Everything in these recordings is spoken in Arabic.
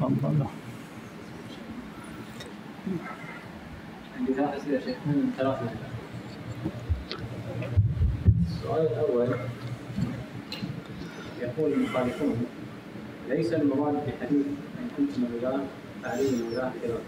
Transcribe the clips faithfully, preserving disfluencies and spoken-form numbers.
تفضل. عندي ثلاث أسئلة شيخ من ثلاث مجالات. السؤال الأول يقول المخالفون: ليس المراد بحديث إن كنت مولاه فعلي مولاه خلافه،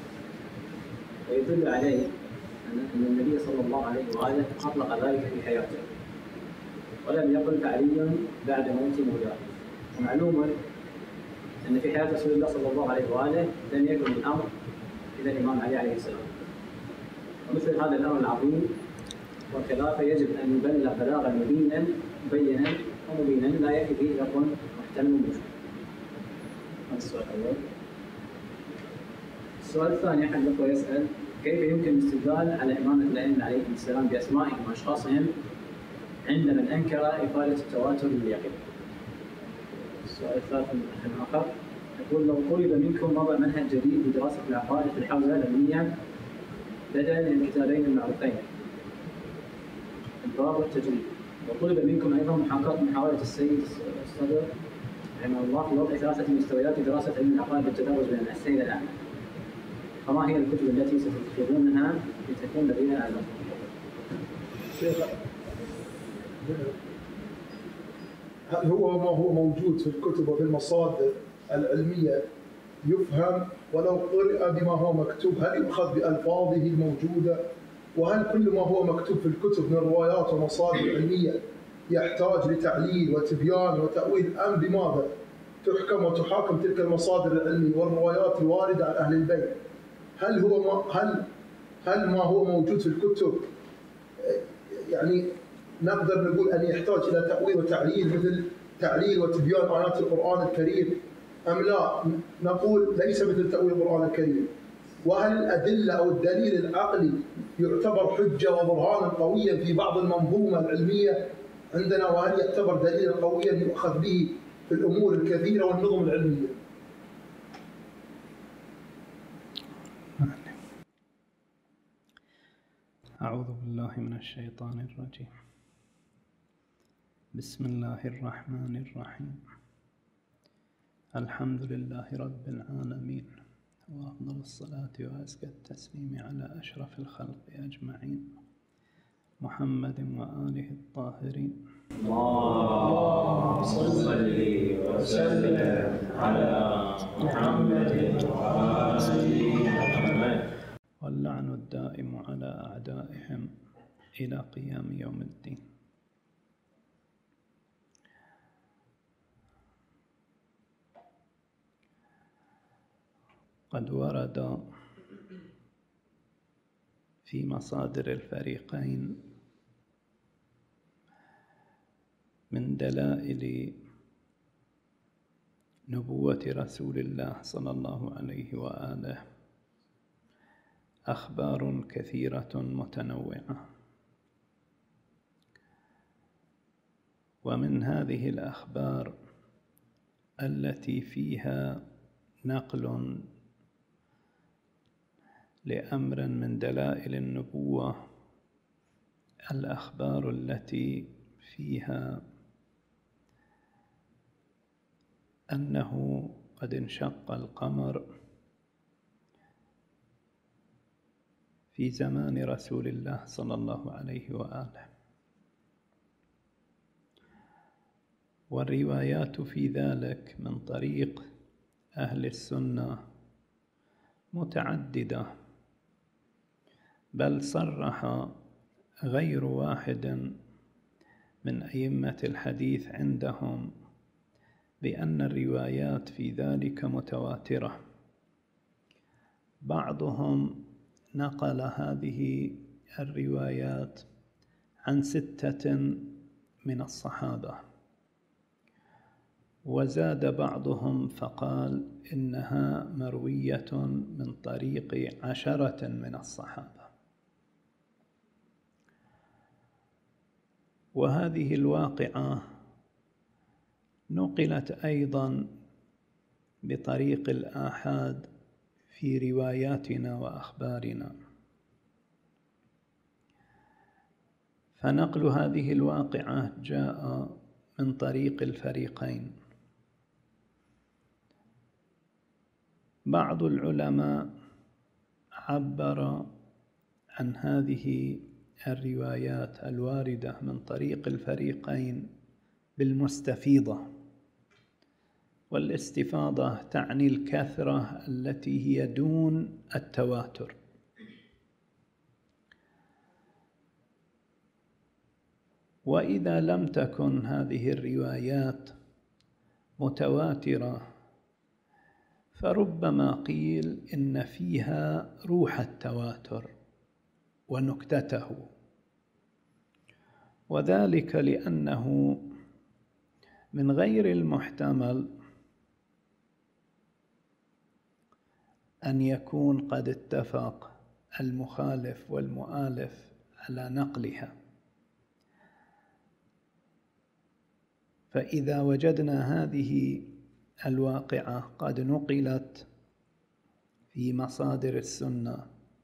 ويدل عليه أن النبي صلى الله عليه وآله أطلق ذلك في حياته ولم يقل فعلي بعد موت مولاه. ومعلوم أن في حياة رسول الله صلى الله عليه وآله لم يكن الأمر إلى الإمام علي عليه السلام، ومثل هذا الأمر العظيم والخلافة يجب أن يبلغ بلاغا مبينا مبينا ومبينا لا يأتي فيه لفظ محتمل ومشكل. هذا السؤال الأول. السؤال الثاني أحد الأخوة يسأل: كيف يمكن الاستدلال على إمامة الأئمة عليهم السلام بأسمائهم وأشخاصهم عند من أنكر إفادة التواتر باليقين؟ السؤال الثالث من أخ آخر يقول: لو طلب منكم وضع منهج جديد لدراسة العقائد في الحوزة العلمية بدلا من الكتابين المعروفين الباب والتجريد، وطلب منكم أيضا محاكاة محاولة السيد الصدر رحمه الله في وضع ثلاثة مستويات لدراسة علم العقائد بالتدرج بين الأساسي إلى الأعلى، فما هي الكتب التي ستتخذونها لتكون لدينا أعلى؟ شيخ، هل هو ما هو موجود في الكتب وفي المصادر العلمية يفهم ولو قرئ بما هو مكتوب؟ هل يؤخذ بألفاظه الموجودة؟ وهل كل ما هو مكتوب في الكتب من روايات ومصادر علمية يحتاج لتعليل وتبيان وتأويل، أم بماذا تحكم وتحاكم تلك المصادر العلمية والروايات الواردة عن أهل البيت؟ هل هو ما هل هل ما هو موجود في الكتب يعني نقدر نقول أن يحتاج إلى تأويل وتعليل مثل تعليل وتبيان آيات القرآن الكريم، أم لا نقول ليس مثل تأويل القرآن الكريم؟ وهل الأدلة أو الدليل العقلي يعتبر حجة وبرهانا قويا في بعض المنظومة العلمية عندنا، وهل يعتبر دليلا قويا يؤخذ به في الأمور الكثيرة والنظم العلمية؟ أعوذ بالله من الشيطان الرجيم. بسم الله الرحمن الرحيم. الحمد لله رب العالمين، وأفضل الصلاة وأزكى التسليم على أشرف الخلق أجمعين محمد وآله الطاهرين. اللهم صل وسلم على محمد وآل محمد. واللعن الدائم على أعدائهم إلى قيام يوم الدين. قد ورد في مصادر الفريقين من دلائل نبوة رسول الله صلى الله عليه وآله أخبار كثيرة متنوعة، ومن هذه الأخبار التي فيها نقل لأمر من دلائل النبوة الأخبار التي فيها أنه قد انشق القمر في زمان رسول الله صلى الله عليه وآله، والروايات في ذلك من طريق أهل السنة متعددة، بل صرح غير واحد من أئمة الحديث عندهم بأن الروايات في ذلك متواترة. بعضهم نقل هذه الروايات عن ستة من الصحابة، وزاد بعضهم فقال إنها مروية من طريق عشرة من الصحابة. وهذه الواقعة نقلت أيضا بطريق الآحاد في رواياتنا وأخبارنا، فنقل هذه الواقعة جاء من طريق الفريقين، بعض العلماء عبر عن هذه الروايات الواردة من طريق الفريقين بالمستفيضة، والاستفاضة تعني الكثرة التي هي دون التواتر. وإذا لم تكن هذه الروايات متواترة فربما قيل إن فيها روح التواتر ونكتته، وذلك لأنه من غير المحتمل أن يكون قد اتفق المخالف والمؤالف على نقلها. فإذا وجدنا هذه الواقعة قد نقلت في مصادر السنة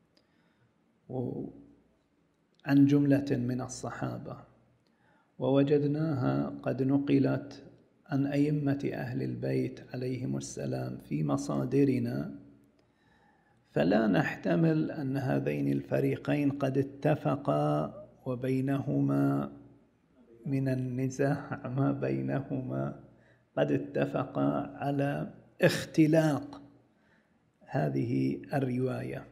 عن جملة من الصحابة، ووجدناها قد نقلت عن أئمة أهل البيت عليهم السلام في مصادرنا، فلا نحتمل أن هذين الفريقين قد اتفقا وبينهما من النزاع ما بينهما قد اتفقا على اختلاق هذه الرواية.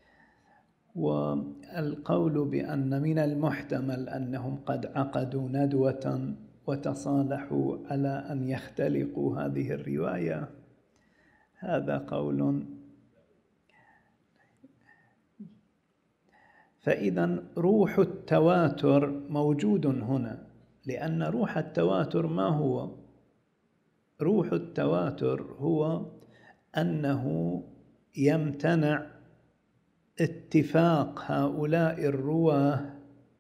والقول بأن من المحتمل أنهم قد عقدوا ندوة وتصالحوا على أن يختلقوا هذه الرواية، هذا قول. فإذا روح التواتر موجود هنا، لأن روح التواتر ما هو؟ روح التواتر هو أنه يمتنع اتفاق هؤلاء الرواه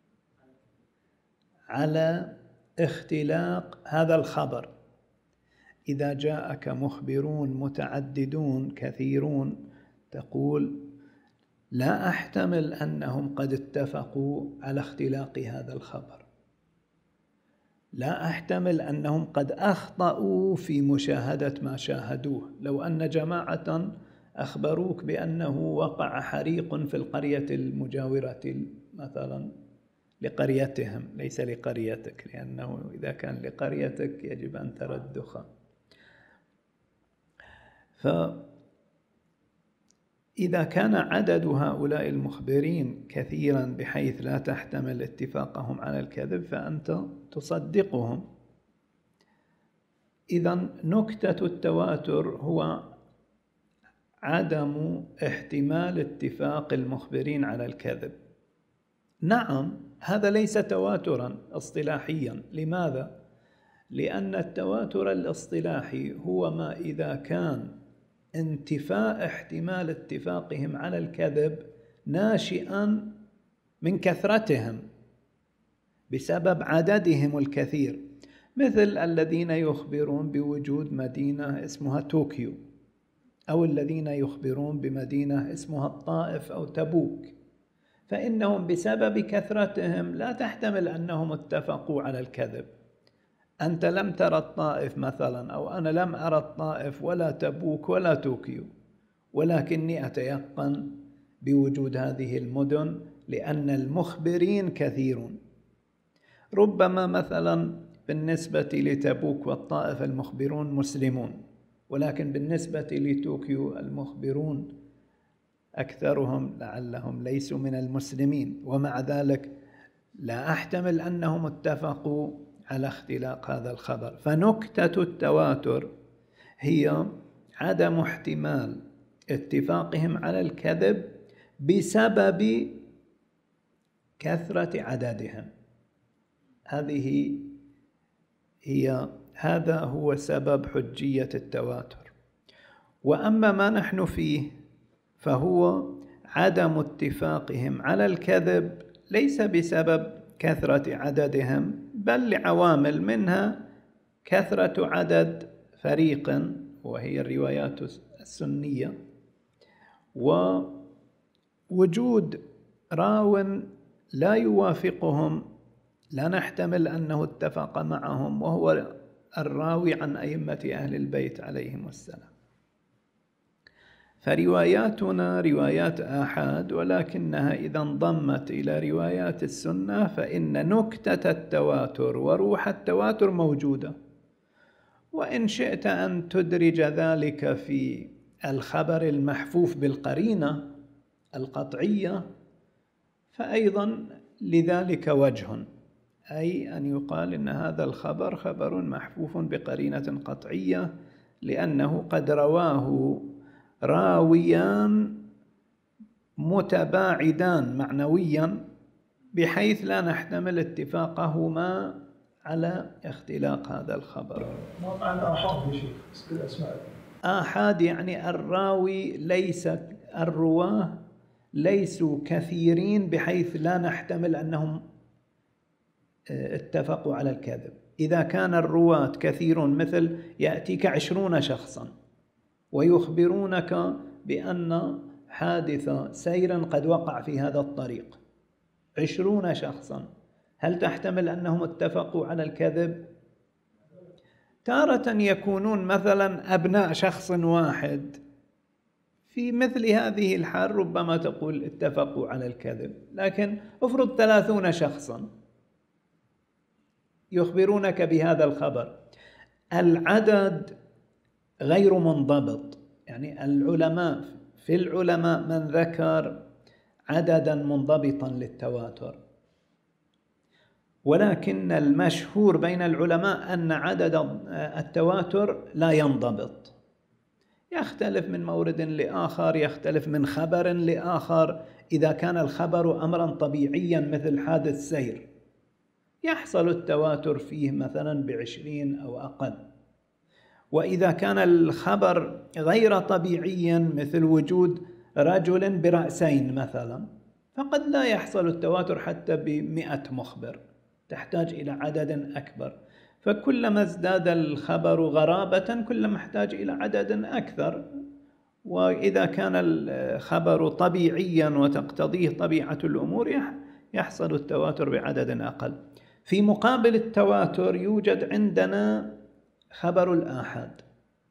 على اختلاق هذا الخبر. إذا جاءك مخبرون متعددون كثيرون تقول لا أحتمل أنهم قد اتفقوا على اختلاق هذا الخبر، لا أحتمل أنهم قد أخطأوا في مشاهدة ما شاهدوه. لو أن جماعة أخبروك بأنه وقع حريق في القرية المجاورة مثلا لقريتهم، ليس لقريتك، لأنه إذا كان لقريتك يجب أن ترى الدخان. فإذا كان عدد هؤلاء المخبرين كثيرا بحيث لا تحتمل اتفاقهم على الكذب فأنت تصدقهم. إذن نكتة التواتر هو عدم احتمال اتفاق المخبرين على الكذب. نعم، هذا ليس تواترا اصطلاحيا. لماذا؟ لأن التواتر الاصطلاحي هو ما إذا كان انتفاء احتمال اتفاقهم على الكذب ناشئا من كثرتهم بسبب عددهم الكثير، مثل الذين يخبرون بوجود مدينة اسمها طوكيو، أو الذين يخبرون بمدينة اسمها الطائف أو تبوك، فإنهم بسبب كثرتهم لا تحتمل أنهم اتفقوا على الكذب. أنت لم ترى الطائف مثلا، أو أنا لم أرى الطائف ولا تبوك ولا طوكيو، ولكني أتيقن بوجود هذه المدن لأن المخبرين كثيرون. ربما مثلا بالنسبة لتبوك والطائف المخبرون مسلمون، ولكن بالنسبة لطوكيو المخبرون أكثرهم لعلهم ليسوا من المسلمين، ومع ذلك لا أحتمل أنهم اتفقوا على اختلاق هذا الخبر. فنكتة التواتر هي عدم احتمال اتفاقهم على الكذب بسبب كثرة عددهم. هذه هي هذا هو سبب حجية التواتر. وأما ما نحن فيه فهو عدم اتفاقهم على الكذب ليس بسبب كثرة عددهم، بل لعوامل منها كثرة عدد فريق وهي الروايات السنية، ووجود راو لا يوافقهم لا نحتمل أنه اتفق معهم، وهو الراوي عن أئمة أهل البيت عليهم السلام. فرواياتنا روايات آحاد، ولكنها إذا انضمت إلى روايات السنة فإن نكتة التواتر وروح التواتر موجودة. وإن شئت أن تدرج ذلك في الخبر المحفوف بالقرينة القطعية فأيضا لذلك وجه، أي أن يقال إن هذا الخبر خبر محفوف بقرينة قطعية لأنه قد رواه راويان متباعدان معنويا بحيث لا نحتمل اتفاقهما على اختلاق هذا الخبر. ما معنى آحاد يا شيخ؟ الأسماء آحاد يعني الراوي ليس الرواه ليسوا كثيرين بحيث لا نحتمل أنهم اتفقوا على الكذب. إذا كان الرواة كثير مثل يأتيك عشرون شخصا ويخبرونك بأن حادث سير قد وقع في هذا الطريق، عشرون شخصا، هل تحتمل أنهم اتفقوا على الكذب؟ تارة يكونون مثلا أبناء شخص واحد، في مثل هذه الحال ربما تقول اتفقوا على الكذب، لكن افرض ثلاثون شخصا يخبرونك بهذا الخبر، العدد غير منضبط. يعني العلماء في العلماء من ذكر عددا منضبطا للتواتر، ولكن المشهور بين العلماء أن عدد التواتر لا ينضبط، يختلف من مورد لآخر، يختلف من خبر لآخر. إذا كان الخبر أمرا طبيعيا مثل حادث سير يحصل التواتر فيه مثلا بعشرين أو أقل، وإذا كان الخبر غير طبيعيا مثل وجود رجل برأسين مثلا فقد لا يحصل التواتر حتى بمئة مخبر، تحتاج إلى عدد أكبر. فكلما ازداد الخبر غرابة كلما احتاج إلى عدد أكثر. وإذا كان الخبر طبيعيا وتقتضيه طبيعة الأمور يحصل التواتر بعدد أقل. في مقابل التواتر يوجد عندنا خبر الآحاد.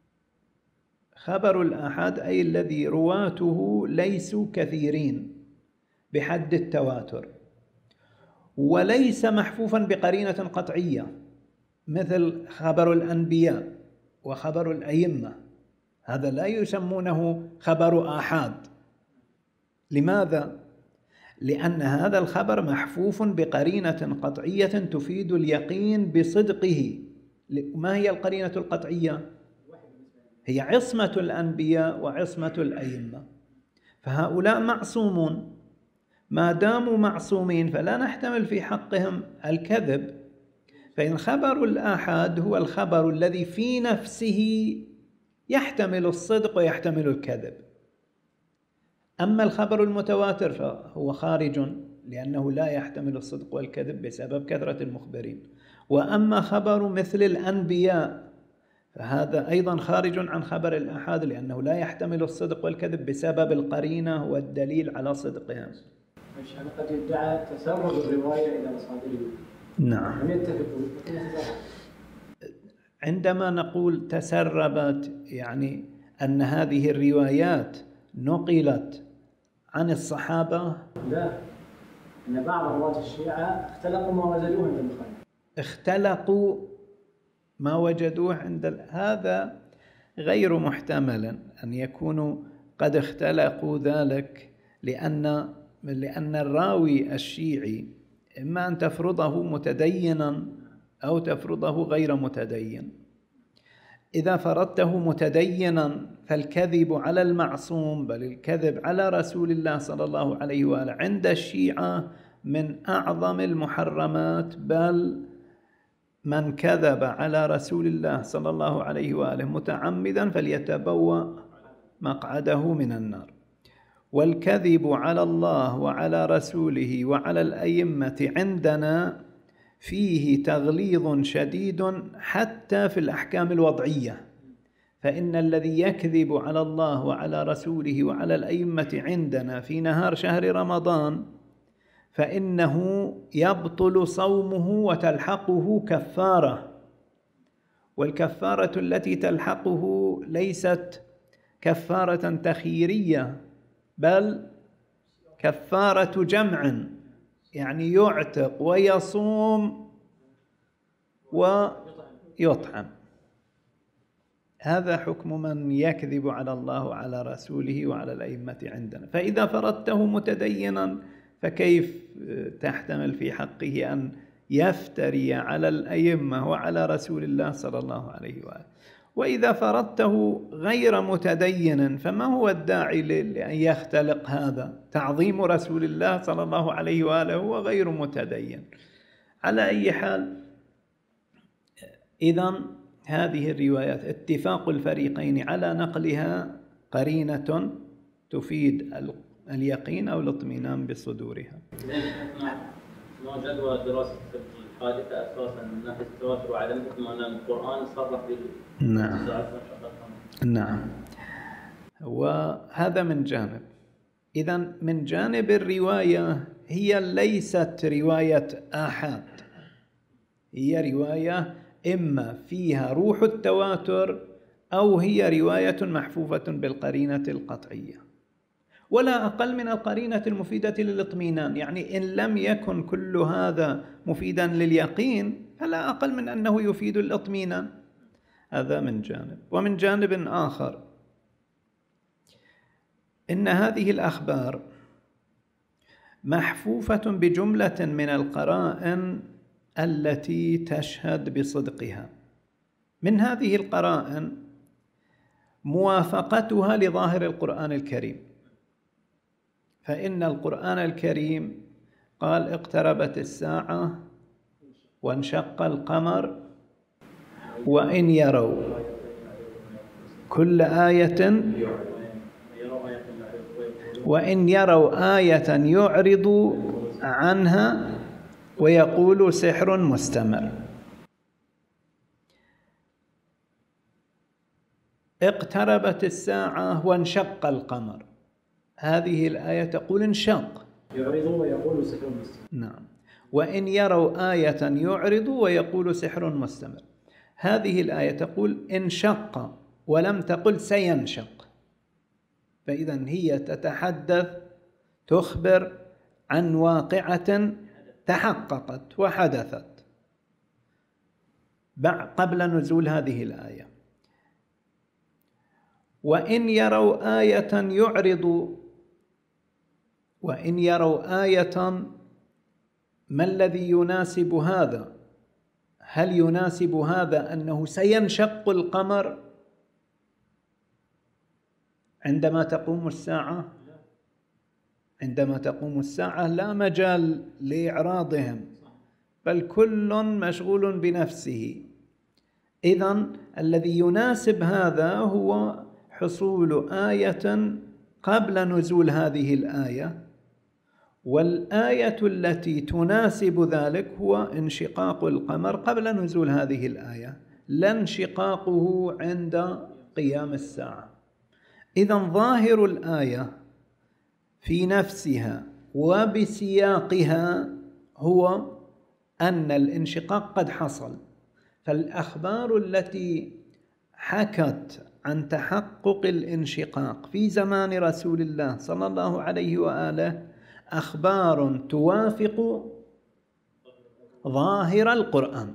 خبر الآحاد أي الذي رواته ليسوا كثيرين بحد التواتر، وليس محفوفا بقرينة قطعية مثل خبر الأنبياء وخبر الأئمة، هذا لا يسمونه خبر آحاد. لماذا؟ لأن هذا الخبر محفوف بقرينة قطعية تفيد اليقين بصدقه. ما هي القرينة القطعية؟ هي عصمة الأنبياء وعصمة الأئمة، فهؤلاء معصومون، ما داموا معصومين فلا نحتمل في حقهم الكذب. فإن خبر الآحاد هو الخبر الذي في نفسه يحتمل الصدق ويحتمل الكذب. أما الخبر المتواتر فهو خارج لأنه لا يحتمل الصدق والكذب بسبب كثرة المخبرين. وأما خبر مثل الأنبياء فهذا أيضا خارج عن خبر الآحاد لأنه لا يحتمل الصدق والكذب بسبب القرينة والدليل على صدقهم. يعني قد يدعى تسرب الرواية إلى مصادره. نعم. لم يتفقوا. عندما نقول تسربت يعني أن هذه الروايات نقلت عن الصحابة؟ لا، أن بعض رواة الشيعة اختلقوا ما وجدوه عند البخاري. اختلقوا ما وجدوه عند هذا غير محتمل أن يكونوا قد اختلقوا ذلك، لأن لأن الراوي الشيعي إما أن تفرضه متدينا أو تفرضه غير متدين. إذا فرضته متدينا فالكذب على المعصوم بل الكذب على رسول الله صلى الله عليه وآله عند الشيعة من أعظم المحرمات، بل من كذب على رسول الله صلى الله عليه وآله متعمدا فليتبوأ مقعده من النار. والكذب على الله وعلى رسوله وعلى الأئمة عندنا فيه تغليظ شديد حتى في الأحكام الوضعية، فإن الذي يكذب على الله وعلى رسوله وعلى الأئمة عندنا في نهار شهر رمضان فإنه يبطل صومه وتلحقه كفارة، والكفارة التي تلحقه ليست كفارة تخييرية، بل كفارة جمع، يعني يعتق ويصوم ويطعم. هذا حكم من يكذب على الله وعلى رسوله وعلى الأئمة عندنا. فإذا فرضته متدينا فكيف تحتمل في حقه أن يفتري على الأئمة وعلى رسول الله صلى الله عليه وآله؟ وإذا فرضته غير متدين فما هو الداعي لأن يختلق هذا؟ تعظيم رسول الله صلى الله عليه وآله هو غير متدين. على أي حال، إذن هذه الروايات اتفاق الفريقين على نقلها قرينة تفيد اليقين أو الاطمئنان بصدورها. ما جدوى دراسة الحادثة أساساً من ناحية التواتر وعدم اطمئنان القرآن صرح بال نعم نعم وهذا من جانب. إذن من جانب الرواية هي ليست رواية آحاد، هي رواية إما فيها روح التواتر أو هي رواية محفوفة بالقرينة القطعية، ولا أقل من القرينة المفيدة للاطمئنان. يعني إن لم يكن كل هذا مفيدا لليقين فلا أقل من أنه يفيد الاطمئنان. هذا من جانب. ومن جانب آخر، إن هذه الأخبار محفوفة بجملة من القرائن التي تشهد بصدقها. من هذه القرائن موافقتها لظاهر القرآن الكريم، فإن القرآن الكريم قال اقتربت الساعة وانشق القمر وإن يروا كل آية وإن يروا آية يعرضوا عنها ويقولوا سحر مستمر. اقتربت الساعة وانشق القمر، هذه الآية تقول انشق، يعرضوا ويقولوا سحر مستمر. نعم. وإن يروا آية يعرضوا ويقولوا سحر مستمر، هذه الآية تقول انشق ولم تقل سينشق. فإذا هي تتحدث تخبر عن واقعة تحققت وحدثت قبل نزول هذه الآية. وإن يروا آية يعرضوا، وإن يروا آية ما الذي يناسب هذا؟ هل يناسب هذا أنه سينشق القمر عندما تقوم الساعة؟ عندما تقوم الساعة لا مجال لإعراضهم، بل كل مشغول بنفسه. إذن الذي يناسب هذا هو حصول آية قبل نزول هذه الآية، والآية التي تناسب ذلك هو انشقاق القمر قبل نزول هذه الآية، لا انشقاقه عند قيام الساعة. إذن ظاهر الآية في نفسها وبسياقها هو أن الانشقاق قد حصل. فالأخبار التي حكت عن تحقق الانشقاق في زمان رسول الله صلى الله عليه وآله أخبار توافق ظاهر القرآن.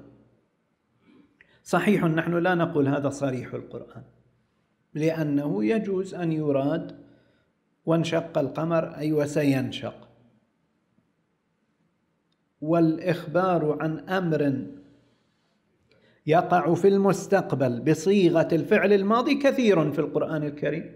صحيح نحن لا نقول هذا صريح القرآن، لأنه يجوز أن يراد وانشق القمر أي وسينشق، والإخبار عن أمر يقع في المستقبل بصيغة الفعل الماضي كثير في القرآن الكريم.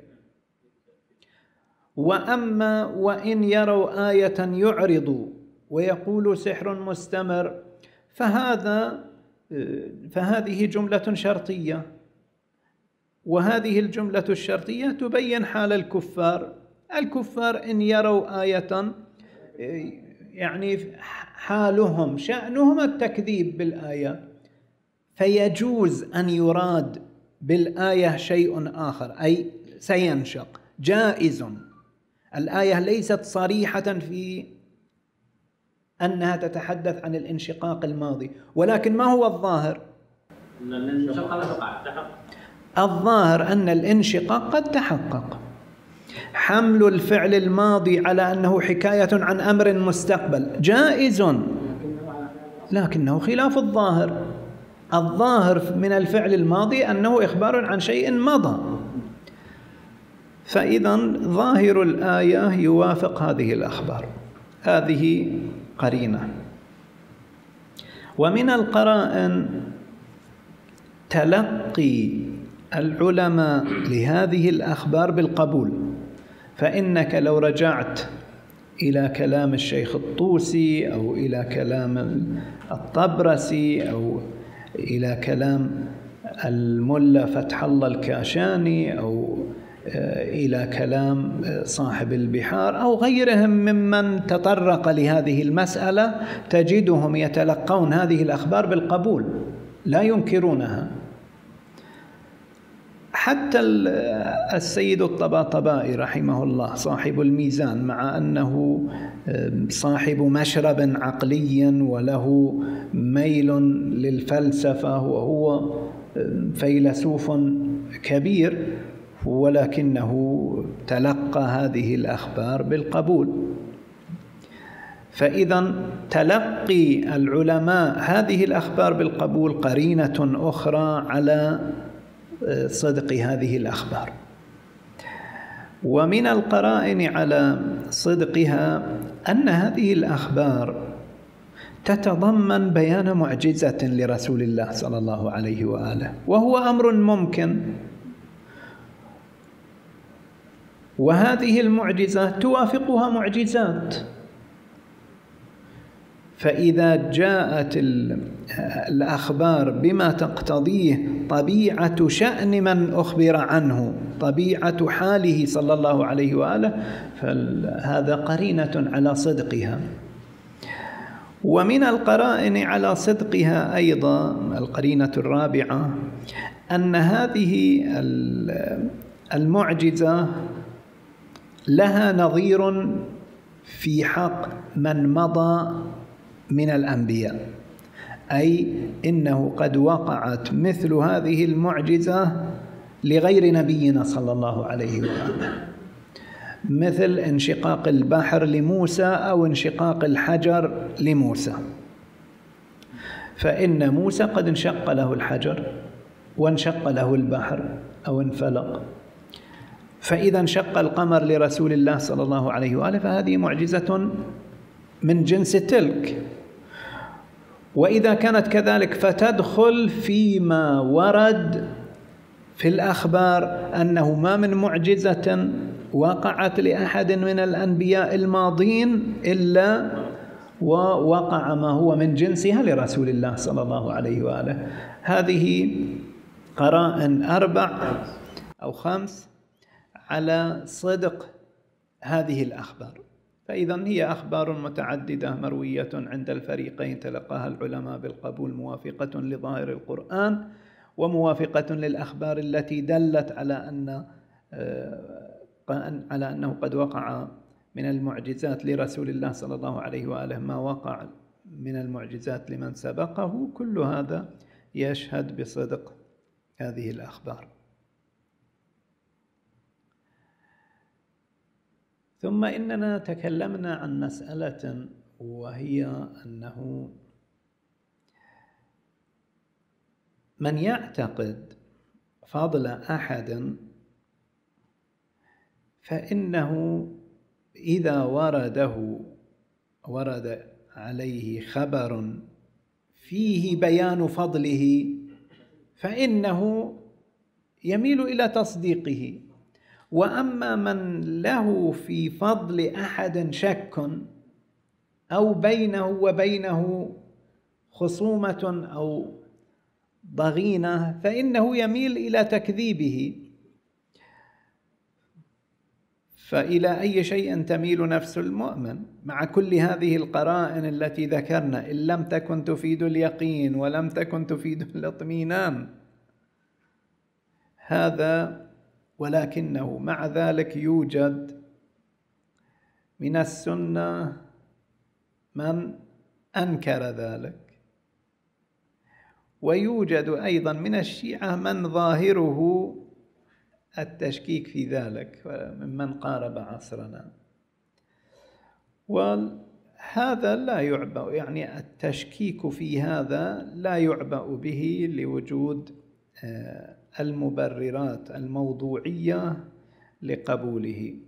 وأما وإن يروا آية يعرضوا ويقولوا سحر مستمر، فهذا فهذه جملة شرطية، وهذه الجملة الشرطية تبين حال الكفار. الكفار إن يروا آية يعني حالهم شأنهم التكذيب بالآية، فيجوز أن يراد بالآية شيء آخر أي سينشق، جائز. الآية ليست صريحة في أنها تتحدث عن الانشقاق الماضي، ولكن ما هو الظاهر؟ الظاهر أن الانشقاق قد تحقق. حمل الفعل الماضي على أنه حكاية عن أمر مستقبل جائز، لكنه خلاف الظاهر. الظاهر من الفعل الماضي أنه إخبار عن شيء مضى، فإذا ظاهر الآية يوافق هذه الأخبار. هذه قرينة. ومن القرائن تلقي العلماء لهذه الأخبار بالقبول، فإنك لو رجعت إلى كلام الشيخ الطوسي أو إلى كلام الطبرسي أو إلى كلام الملا فتح الله الكاشاني أو إلى كلام صاحب البحار أو غيرهم ممن تطرق لهذه المسألة، تجدهم يتلقون هذه الأخبار بالقبول، لا ينكرونها. حتى السيد الطباطبائي رحمه الله صاحب الميزان، مع أنه صاحب مشرب عقلي وله ميل للفلسفة وهو فيلسوف كبير، ولكنه تلقى هذه الأخبار بالقبول. فإذا تلقي العلماء هذه الأخبار بالقبول قرينة أخرى على صدق هذه الأخبار. ومن القرائن على صدقها أن هذه الأخبار تتضمن بيان معجزة لرسول الله صلى الله عليه وآله، وهو أمر ممكن، وهذه المعجزة توافقها معجزات. فإذا جاءت الأخبار بما تقتضيه طبيعة شأن من أخبر عنه، طبيعة حاله صلى الله عليه وآله، فهذا قرينة على صدقها. ومن القرائن على صدقها أيضا القرينة الرابعة أن هذه المعجزة لها نظير في حق من مضى من الأنبياء، أي إنه قد وقعت مثل هذه المعجزة لغير نبينا صلى الله عليه وآله، مثل انشقاق البحر لموسى أو انشقاق الحجر لموسى. فإن موسى قد انشق له الحجر وانشق له البحر أو انفلق، فإذا انشق القمر لرسول الله صلى الله عليه وآله فهذه معجزة من جنس تلك. وإذا كانت كذلك فتدخل فيما ورد في الأخبار أنه ما من معجزة وقعت لأحد من الأنبياء الماضين إلا ووقع ما هو من جنسها لرسول الله صلى الله عليه وآله. هذه قرائن أربع أو خمس على صدق هذه الأخبار. فإذا هي أخبار متعددة مروية عند الفريقين، تلقاها العلماء بالقبول، موافقة لظاهر القرآن وموافقة للأخبار التي دلت على أن على أنه قد وقع من المعجزات لرسول الله صلى الله عليه وآله ما وقع من المعجزات لمن سبقه. كل هذا يشهد بصدق هذه الأخبار. ثم إننا تكلمنا عن مسألة، وهي أنه من يعتقد فضل أحد فإنه إذا ورده ورد عليه خبر فيه بيان فضله فإنه يميل إلى تصديقه. وأما من له في فضل أحد شك أو بينه وبينه خصومة أو ضغينة فإنه يميل إلى تكذيبه. فإلى أي شيء تميل نفس المؤمن مع كل هذه القرائن التي ذكرنا، إن لم تكن تفيد اليقين ولم تكن تفيد الاطمئنان؟ هذا ولكنه مع ذلك يوجد من السنة من أنكر ذلك ويوجد أيضا من الشيعة من ظاهره التشكيك في ذلك ممن قارب عصرنا، وهذا لا يعبأ، يعني التشكيك في هذا لا يعبأ به لوجود المبررات الموضوعية لقبوله.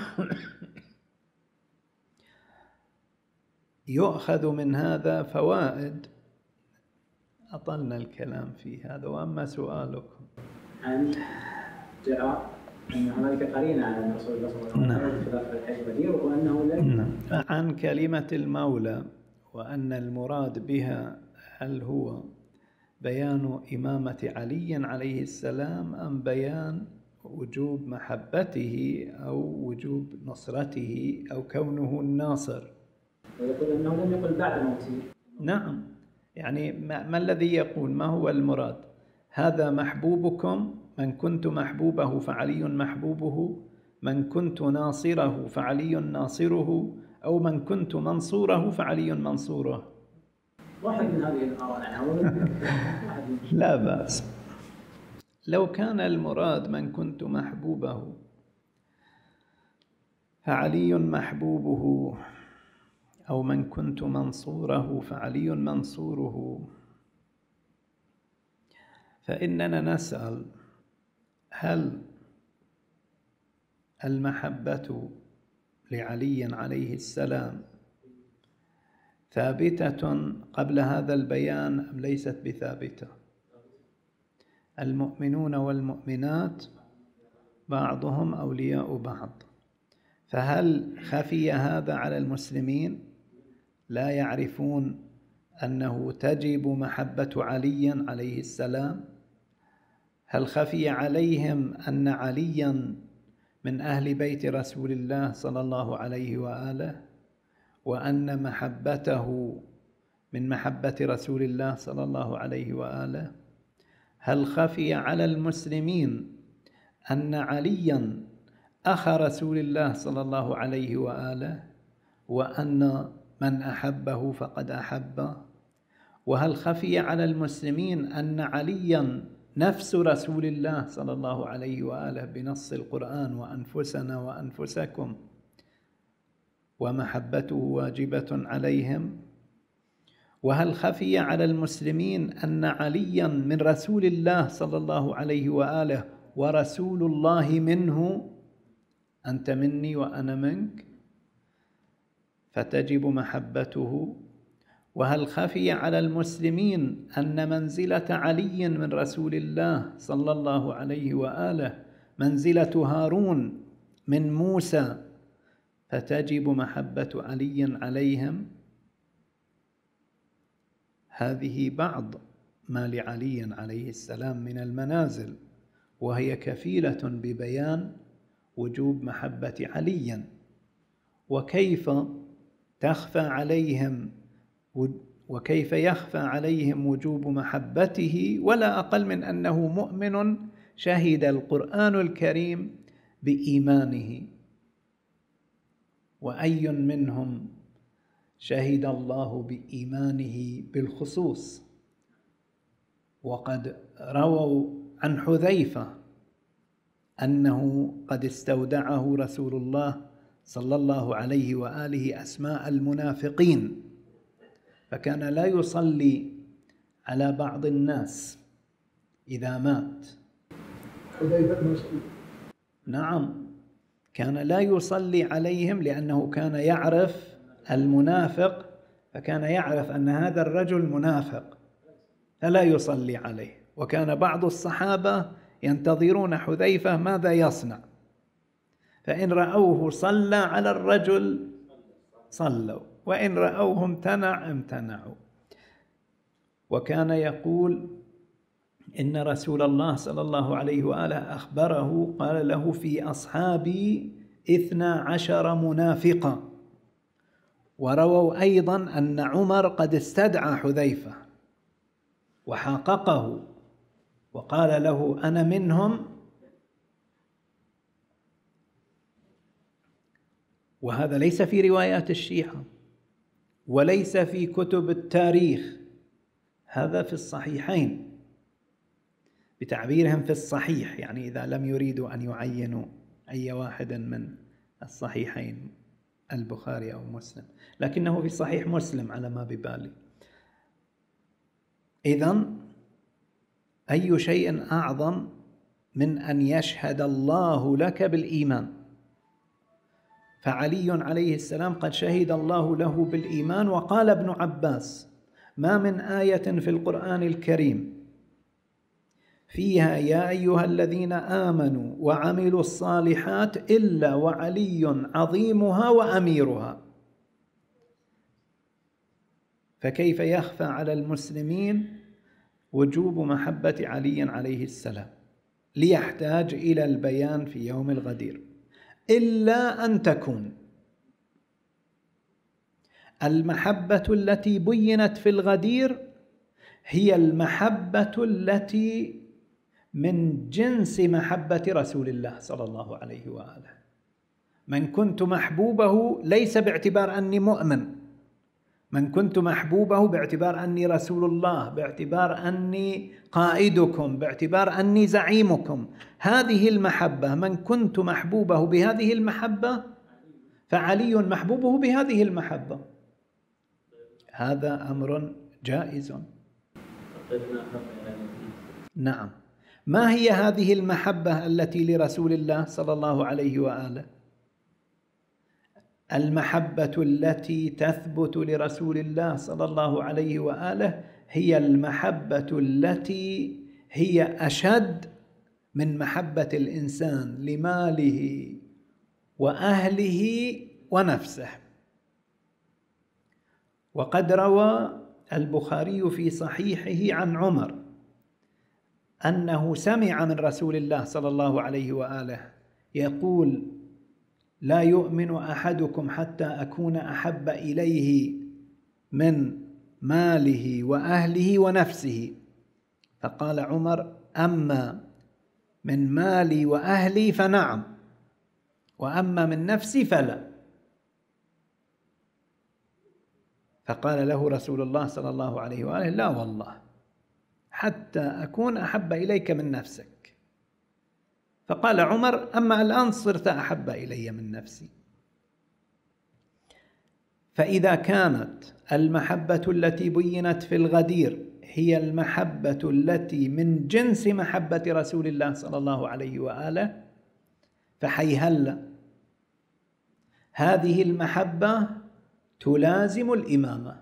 يؤخذ من هذا فوائد، أطلنا الكلام في هذا. وأما سؤالكم عن جاء أن هنالك قرينة على أن رسول الله صلى الله عليه وسلم خلاف الحج بدير، وأنه لم عن كلمة المولى وأن المراد بها هل هو بيان إمامة علي عليه السلام أم بيان وجوب محبته أو وجوب نصرته أو كونه الناصر؟ ويقول أنه لم يقل بعد موته. نعم، يعني ما, ما الذي يقول؟ ما هو المراد؟ هذا محبوبكم، من كنت محبوبه فعلي محبوبه، من كنت ناصره فعلي ناصره، أو من كنت منصوره فعلي منصوره. واحد من هذه الآراء. لا بأس. لو كان المراد من كنت محبوبه فعلي محبوبه، أو من كنت منصوره فعلي منصوره، فإننا نسأل هل المحبة لعلي عليه السلام ثابتة قبل هذا البيان أم ليست بثابتة؟ المؤمنون والمؤمنات بعضهم أولياء بعض، فهل خفي هذا على المسلمين؟ لا يعرفون أنه تجب محبة علي عليه السلام؟ هل خفي عليهم أن عليا من أهل بيت رسول الله صلى الله عليه وآله، وأن محبته من محبة رسول الله صلى الله عليه وآله؟ هل خفي على المسلمين أن عليا أخ رسول الله صلى الله عليه وآله، وأن من أحبه فقد أحبه؟ وهل خفي على المسلمين أن عليا نفس رسول الله صلى الله عليه وآله بنص القرآن وأنفسنا وأنفسكم، ومحبته واجبة عليهم؟ وهل خفي على المسلمين أن عليا من رسول الله صلى الله عليه وآله ورسول الله منه، أنت مني وأنا منك، فتجب محبته؟ وهل خفي على المسلمين أن منزلة علي من رسول الله صلى الله عليه وآله منزلة هارون من موسى، فتجب محبة علي عليهم؟ هذه بعض ما لعلي عليه السلام من المنازل، وهي كفيلة ببيان وجوب محبة علي. وكيف تخفى عليهم وكيف يخفى عليهم وجوب محبته، ولا أقل من أنه مؤمن شهد القرآن الكريم بإيمانه؟ وأي منهم شهد الله بإيمانه بالخصوص؟ وقد رووا عن حذيفة أنه قد استودعه رسول الله صلى الله عليه وآله أسماء المنافقين، فكان لا يصلي على بعض الناس إذا مات. حذيفة بن مسعود. نعم، كان لا يصلي عليهم لأنه كان يعرف المنافق، فكان يعرف أن هذا الرجل منافق فلا يصلي عليه. وكان بعض الصحابة ينتظرون حذيفة ماذا يصنع، فإن رأوه صلى على الرجل صلوا، وإن رأوه امتنع امتنعوا. وكان يقول إن رسول الله صلى الله عليه وآله أخبره قال له في أصحابي اثنا عشر منافقا. ورووا أيضا أن عمر قد استدعى حذيفة وحاققه وقال له أنا منهم. وهذا ليس في روايات الشيعة وليس في كتب التاريخ، هذا في الصحيحين بتعبيرهم في الصحيح، يعني إذا لم يريدوا أن يعينوا أي واحد من الصحيحين البخاري أو مسلم، لكنه في صحيح مسلم على ما ببالي. إذن أي شيء أعظم من أن يشهد الله لك بالإيمان؟ فعلي عليه السلام قد شهد الله له بالإيمان. وقال ابن عباس: ما من آية في القرآن الكريم فيها يا أيها الذين آمنوا وعملوا الصالحات إلا وعلي عظيمها وأميرها. فكيف يخفى على المسلمين وجوب محبة علي عليه السلام ليحتاج إلى البيان في يوم الغدير؟ إلا أن تكون المحبة التي بينت في الغدير هي المحبة التي من جنس محبة رسول الله صلى الله عليه وآله. من كنت محبوبه ليس باعتبار أني مؤمن، من كنت محبوبه باعتبار أني رسول الله، باعتبار أني قائدكم، باعتبار أني زعيمكم. هذه المحبة، من كنت محبوبه بهذه المحبة فعلي محبوبه بهذه المحبة. هذا أمر جائز. نعم. ما هي هذه المحبة التي لرسول الله صلى الله عليه وآله؟ المحبة التي تثبت لرسول الله صلى الله عليه وآله هي المحبة التي هي أشد من محبة الإنسان لماله وأهله ونفسه. وقد روى البخاري في صحيحه عن عمر أنه سمع من رسول الله صلى الله عليه وآله يقول: لا يؤمن أحدكم حتى أكون أحب إليه من ماله وأهله ونفسه. فقال عمر: أما من مالي وأهلي فنعم، وأما من نفسي فلا. فقال له رسول الله صلى الله عليه وآله: لا والله، حتى أكون أحب إليك من نفسك. فقال عمر: أما الآن صرت أحب إلي من نفسي. فإذا كانت المحبة التي بينت في الغدير هي المحبة التي من جنس محبة رسول الله صلى الله عليه وآله، فحيهلا هذه المحبة تلازم الإمامة.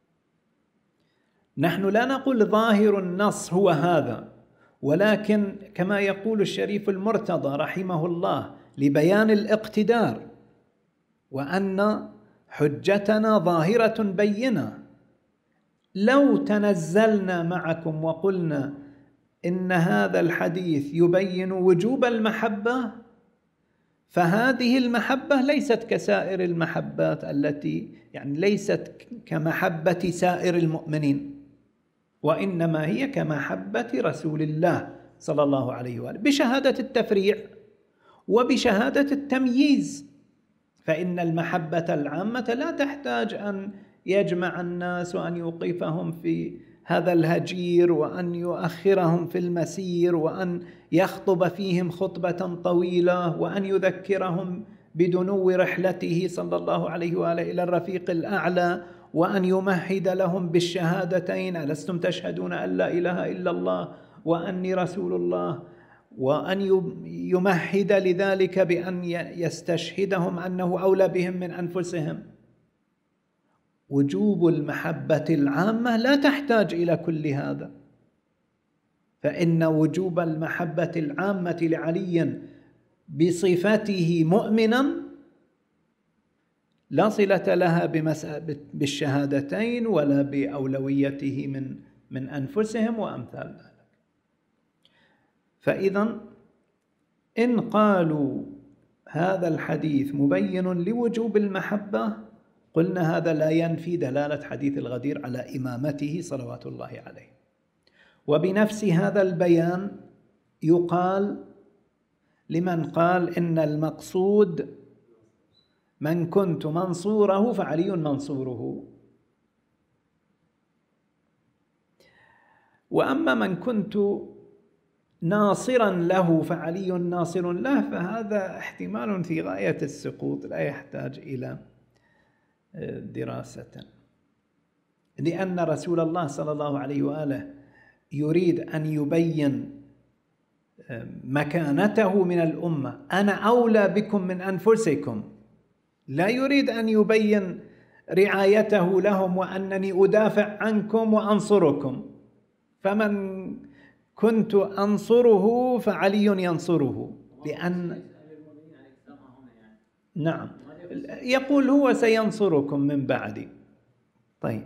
نحن لا نقول ظاهر النص هو هذا، ولكن كما يقول الشريف المرتضى رحمه الله لبيان الاقتدار، وأن حجتنا ظاهرة بينة. لو تنزلنا معكم وقلنا إن هذا الحديث يبين وجوب المحبة، فهذه المحبة ليست كسائر المحبات التي يعني ليست كمحبة سائر المؤمنين، وإنما هي كمحبة رسول الله صلى الله عليه وآله بشهادة التفريع وبشهادة التمييز. فإن المحبة العامة لا تحتاج أن يجمع الناس وأن يوقفهم في هذا الهجير وأن يؤخرهم في المسير وأن يخطب فيهم خطبة طويلة وأن يذكرهم بدنو رحلته صلى الله عليه وآله إلى الرفيق الأعلى، وأن يمهد لهم بالشهادتين: ألستم تشهدون أن لا إله إلا الله وأني رسول الله، وأن يمهد لذلك بأن يستشهدهم أنه أولى بهم من أنفسهم. وجوب المحبة العامة لا تحتاج إلى كل هذا، فإن وجوب المحبة العامة لعلي بصفته مؤمنا لا صلة لها بالشهادتين ولا بأولويته من من أنفسهم وأمثال ذلك. فإذا إن قالوا هذا الحديث مبين لوجوب المحبة، قلنا هذا لا ينفي دلالة حديث الغدير على إمامته صلوات الله عليه. وبنفس هذا البيان يقال لمن قال إن المقصود من كنت منصوره فعلي منصوره. وأما من كنت ناصرا له فعلي ناصر له، فهذا احتمال في غاية السقوط لا يحتاج إلى دراسة، لأن رسول الله صلى الله عليه وآله يريد أن يبين مكانته من الأمة، أنا أولى بكم من أنفسكم، لا يريد أن يبين رعايته لهم وأنني أدافع عنكم وأنصركم، فمن كنت أنصره فعلي ينصره، لأن نعم يقول هو سينصركم من بعدي. طيب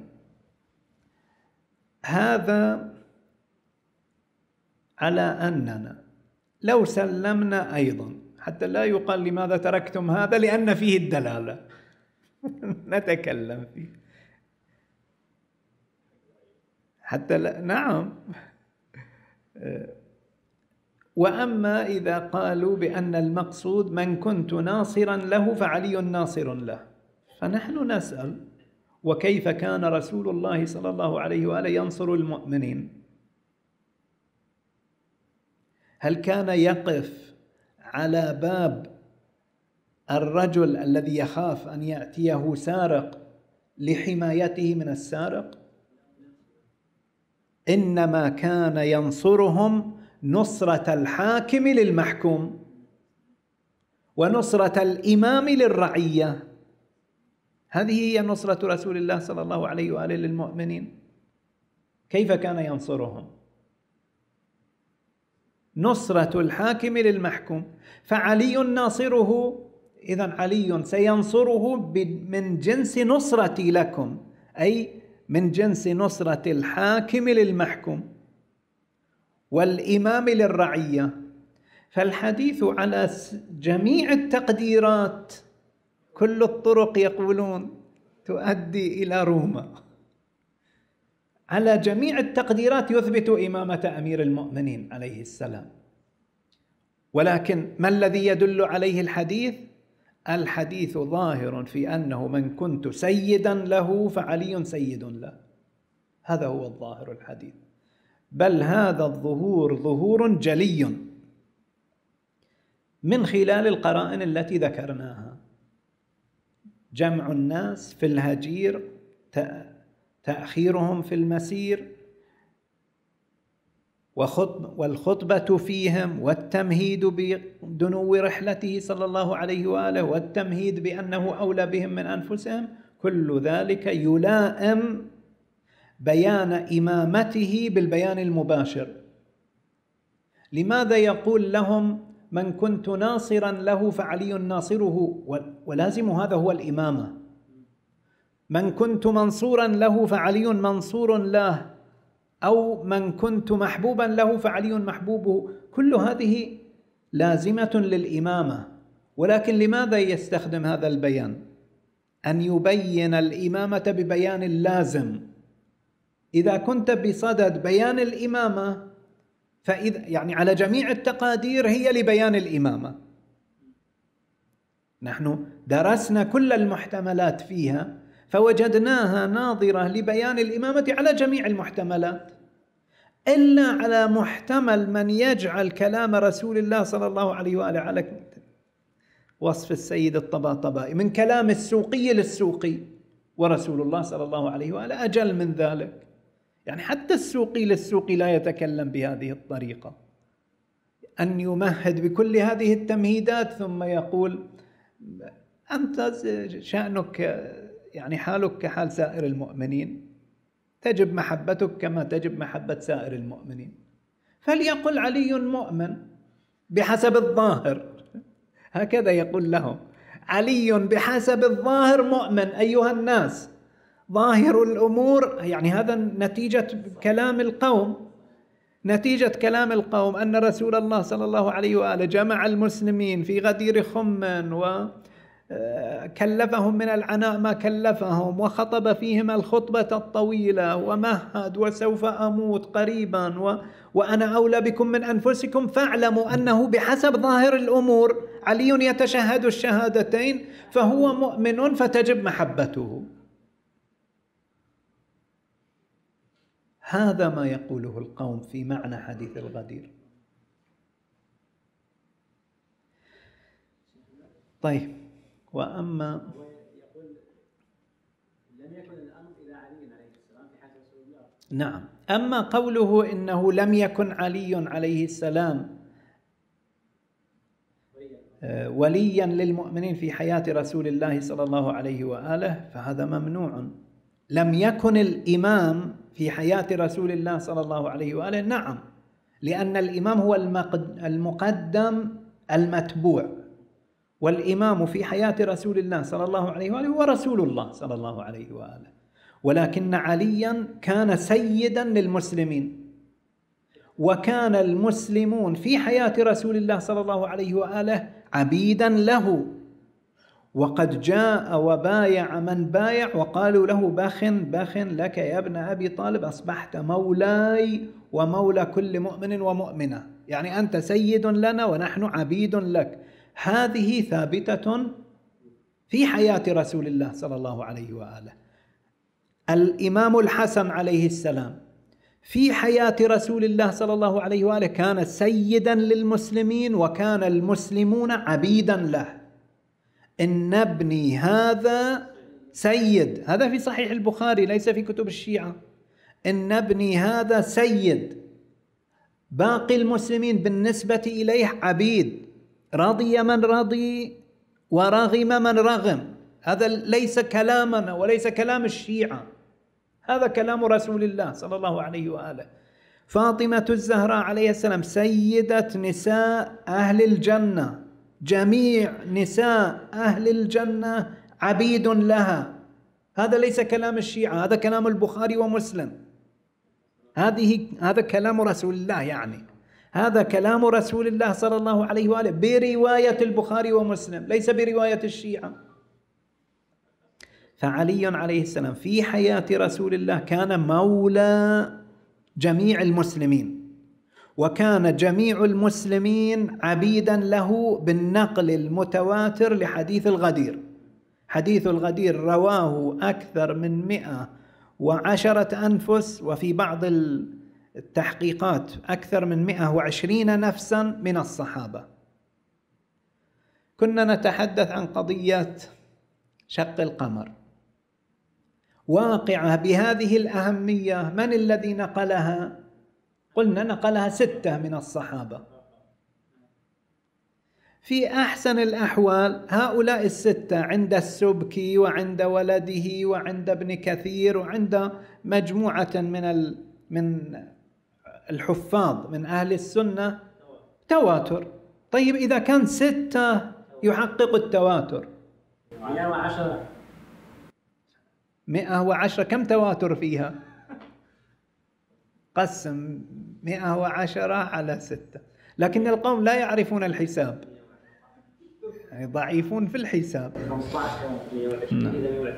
هذا على أننا لو سلمنا أيضا، حتى لا يقال لماذا تركتم هذا، لأن فيه الدلالة نتكلم فيه حتى لا نعم. وأما إذا قالوا بأن المقصود من كنت ناصرا له فعلي ناصر له، فنحن نسأل وكيف كان رسول الله صلى الله عليه وآله ينصر المؤمنين؟ هل كان يقف على باب الرجل الذي يخاف أن يأتيه سارق لحمايته من السارق؟ إنما كان ينصرهم نصرة الحاكم للمحكوم ونصرة الإمام للرعية، هذه هي نصرة رسول الله صلى الله عليه وآله للمؤمنين. كيف كان ينصرهم؟ نصرة الحاكم للمحكوم، فعلي ناصره، إذن علي سينصره من جنس نصرتي لكم، أي من جنس نصرة الحاكم للمحكوم والإمام للرعية. فالحديث على جميع التقديرات، كل الطرق يقولون تؤدي إلى روما، على جميع التقديرات يثبت إمامة أمير المؤمنين عليه السلام. ولكن ما الذي يدل عليه الحديث؟ الحديث ظاهر في أنه من كنت سيدا له فعلي سيد له، هذا هو الظاهر الحديث، بل هذا الظهور ظهور جلي من خلال القرائن التي ذكرناها، جمع الناس في الهجير، تأخيرهم في المسير، والخطبة فيهم، والتمهيد بدنو رحلته صلى الله عليه وآله، والتمهيد بأنه أولى بهم من أنفسهم، كل ذلك يلائم بيان إمامته بالبيان المباشر. لماذا يقول لهم من كنت ناصرا له فعلي ناصره، ولازم هذا هو الإمامة؟ من كنت منصورا له فعلي منصور له، أو من كنت محبوبا له فعلي محبوبه، كل هذه لازمة للإمامة. ولكن لماذا يستخدم هذا البيان؟ أن يبين الإمامة ببيان اللازم. إذا كنت بصدد بيان الإمامة فإذا يعني على جميع التقادير هي لبيان الإمامة، نحن درسنا كل المحتملات فيها فوجدناها ناظرة لبيان الإمامة على جميع المحتملات، إلا على محتمل من يجعل كلام رسول الله صلى الله عليه وآله على وصف السيد الطباطبائي من كلام السوقي للسوقي، ورسول الله صلى الله عليه وآله أجل من ذلك. يعني حتى السوقي للسوقي لا يتكلم بهذه الطريقة، أن يمهد بكل هذه التمهيدات ثم يقول أنت شأنك يعني حالك كحال سائر المؤمنين، تجب محبتك كما تجب محبة سائر المؤمنين، فليقل علي مؤمن بحسب الظاهر، هكذا يقول لهم، علي بحسب الظاهر مؤمن أيها الناس، ظاهر الأمور يعني هذا نتيجة كلام القوم، نتيجة كلام القوم أن رسول الله صلى الله عليه وآله جمع المسلمين في غدير خم وكلفهم من العناء ما كلفهم، وخطب فيهم الخطبة الطويلة ومهد وسوف أموت قريبا و... وأنا أولى بكم من أنفسكم، فاعلموا أنه بحسب ظاهر الأمور علي يتشهد الشهادتين فهو مؤمن فتجب محبته. هذا ما يقوله القوم في معنى حديث الغدير. طيب، وأما يقول لم يكن الأمر إلى علي عليه السلام في حياة رسول الله. نعم، أما قوله إنه لم يكن علي عليه السلام وليا للمؤمنين في حياة رسول الله صلى الله عليه وآله فهذا ممنوع. لم يكن الإمام في حياة رسول الله صلى الله عليه وآله، نعم، لأن الإمام هو المقدم المتبوع، والإمام في حياة رسول الله صلى الله عليه وآله هو رسول الله صلى الله عليه وآله، ولكن عليا كان سيدا للمسلمين، وكان المسلمون في حياة رسول الله صلى الله عليه وآله عبيدا له، وقد جاء وبايع من بايع وقالوا له بخ بخ لك يا ابن أبي طالب، أصبحت مولاي ومولى كل مؤمن ومؤمنة، يعني أنت سيد لنا ونحن عبيد لك. هذه ثابتة في حياة رسول الله صلى الله عليه وآله. الإمام الحسن عليه السلام في حياة رسول الله صلى الله عليه وآله كان سيدا للمسلمين، وكان المسلمون عبيدا له. إن ابني هذا سيد، هذا في صحيح البخاري ليس في كتب الشيعة. إن ابني هذا سيد، باقي المسلمين بالنسبة إليه عبيد، رضي من رضي ورغم من رغم. هذا ليس كلامنا وليس كلام الشيعة، هذا كلام رسول الله صلى الله عليه وآله. فاطمة الزهراء عليه السلام سيدة نساء أهل الجنة، جميع نساء أهل الجنة عبيد لها. هذا ليس كلام الشيعة، هذا كلام البخاري ومسلم. هذه هذا كلام رسول الله، يعني هذا كلام رسول الله صلى الله عليه وآله برواية البخاري ومسلم، ليس برواية الشيعة. فعلي عليه السلام في حياة رسول الله كان مولى جميع المسلمين، وكان جميع المسلمين عبيدا له بالنقل المتواتر لحديث الغدير. حديث الغدير رواه أكثر من مئة وعشرة أنفس، وفي بعض التحقيقات أكثر من مئة وعشرين نفسا من الصحابة. كنا نتحدث عن قضية شق القمر، واقعة بهذه الأهمية، من الذي نقلها؟ قلنا نقلها ستة من الصحابة. في أحسن الأحوال هؤلاء الستة عند السبكي وعند ولده وعند ابن كثير وعند مجموعة من من الحفاظ من أهل السنة تواتر. طيب إذا كان ستة يحقق التواتر، مئة وعشرة مئة وعشرة كم تواتر فيها؟ قسم مئة وعشرة على ستة. لكن القوم لا يعرفون الحساب، يعني ضعيفون في الحساب. نعم.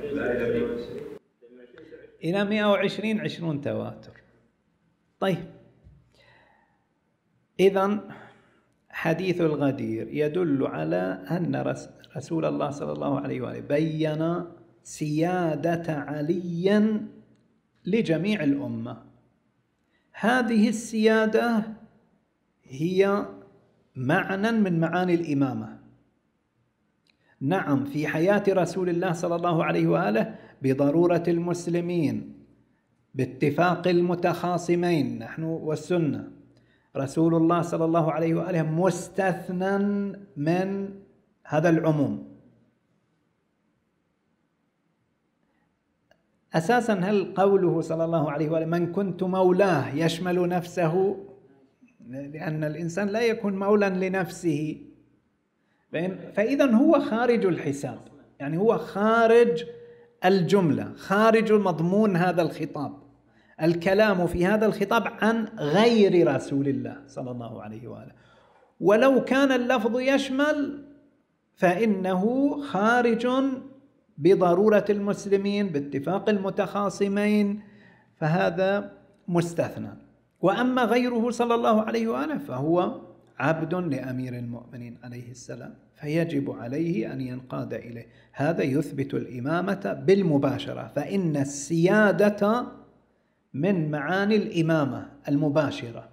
إلى مئة وعشرين عشرون تواتر. طيب، إذن حديث الغدير يدل على أن رسول الله صلى الله عليه وآله بيّن سيادة علي لجميع الأمة. هذه السيادة هي معنى من معاني الإمامة. نعم، في حياة رسول الله صلى الله عليه وآله بضرورة المسلمين باتفاق المتخاصمين نحن والسنة، رسول الله صلى الله عليه وآله مستثنى من هذا العموم. أساساً هل قوله صلى الله عليه وآله من كنت مولاه يشمل نفسه؟ لأن الإنسان لا يكون مولا لنفسه، فإذا هو خارج الحساب، يعني هو خارج الجملة، خارج مضمون هذا الخطاب. الكلام في هذا الخطاب عن غير رسول الله صلى الله عليه وآله، ولو كان اللفظ يشمل فإنه خارج بضرورة المسلمين باتفاق المتخاصمين، فهذا مستثنى. وأما غيره صلى الله عليه وآله فهو عبد لأمير المؤمنين عليه السلام، فيجب عليه أن ينقاد إليه. هذا يثبت الإمامة بالمباشرة، فإن السيادة من معاني الإمامة المباشرة،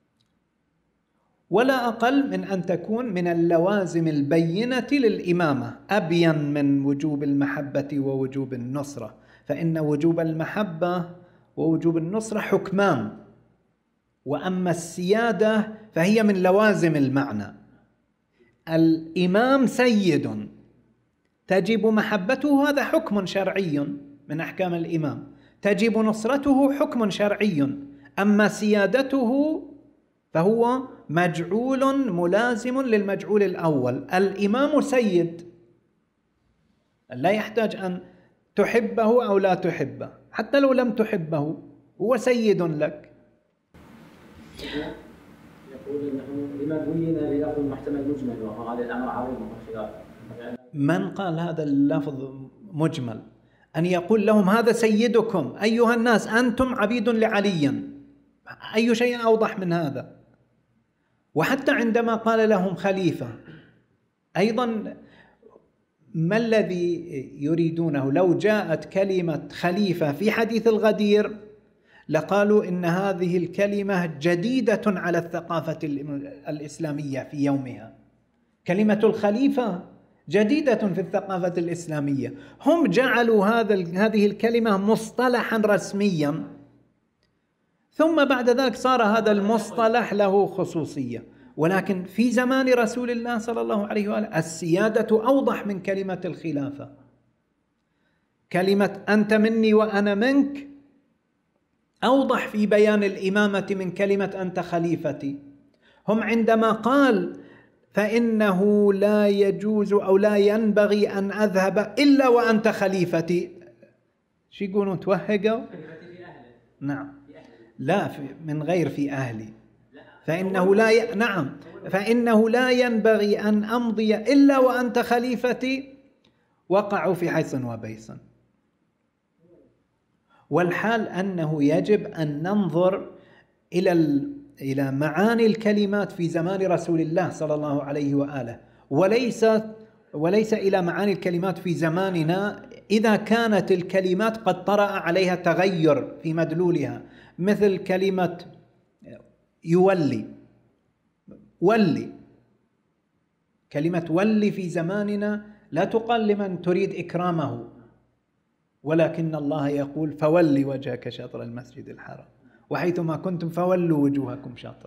ولا أقل من أن تكون من اللوازم البينة للإمامة، أبين من وجوب المحبة ووجوب النصرة، فإن وجوب المحبة ووجوب النصرة حكمان، وأما السيادة فهي من لوازم المعنى. الإمام سيد تجب محبته، هذا حكم شرعي من أحكام الإمام، تجب نصرته حكم شرعي، أما سيادته فهو مجعول ملازم للمجعول الأول. الإمام سيد لا يحتاج أن تحبه أو لا تحبه، حتى لو لم تحبه هو سيد لك. يقول انه لما بين بلفظ محتمل مجمل وهذا الامر عظيم وخلاف. من قال هذا اللفظ مجمل؟ أن يقول لهم هذا سيدكم أيها الناس، أنتم عبيد لعلي، أي شيء أوضح من هذا؟ وحتى عندما قال لهم خليفة أيضا، ما الذي يريدونه؟ لو جاءت كلمة خليفة في حديث الغدير لقالوا إن هذه الكلمة جديدة على الثقافة الإسلامية في يومها. كلمة الخليفة جديدة في الثقافة الإسلامية، هم جعلوا هذا هذه الكلمة مصطلحا رسميا، ثم بعد ذلك صار هذا المصطلح له خصوصية. ولكن في زمان رسول الله صلى الله عليه وآله السيادة أوضح من كلمة الخلافة. كلمة أنت مني وأنا منك أوضح في بيان الإمامة من كلمة أنت خليفتي. هم عندما قال فإنه لا يجوز أو لا ينبغي أن أذهب إلا وأنت خليفتي، شو يقولون؟ توهقوا؟ نعم، لا من غير في أهلي، فإنه لا ي... نعم فإنه لا ينبغي أن أمضي إلا وأنت خليفتي، وقعوا في حيث وبيص. والحال أنه يجب أن ننظر إلى ال... إلى معاني الكلمات في زمان رسول الله صلى الله عليه وآله، وليس وليس إلى معاني الكلمات في زماننا إذا كانت الكلمات قد طرأ عليها تغير في مدلولها، مثل كلمة يولي، ولي، كلمة ولي في زماننا لا تقال لمن تريد إكرامه، ولكن الله يقول فولي وجهك شطر المسجد الحرام وحيثما كنتم فولوا وجوهكم شطرة.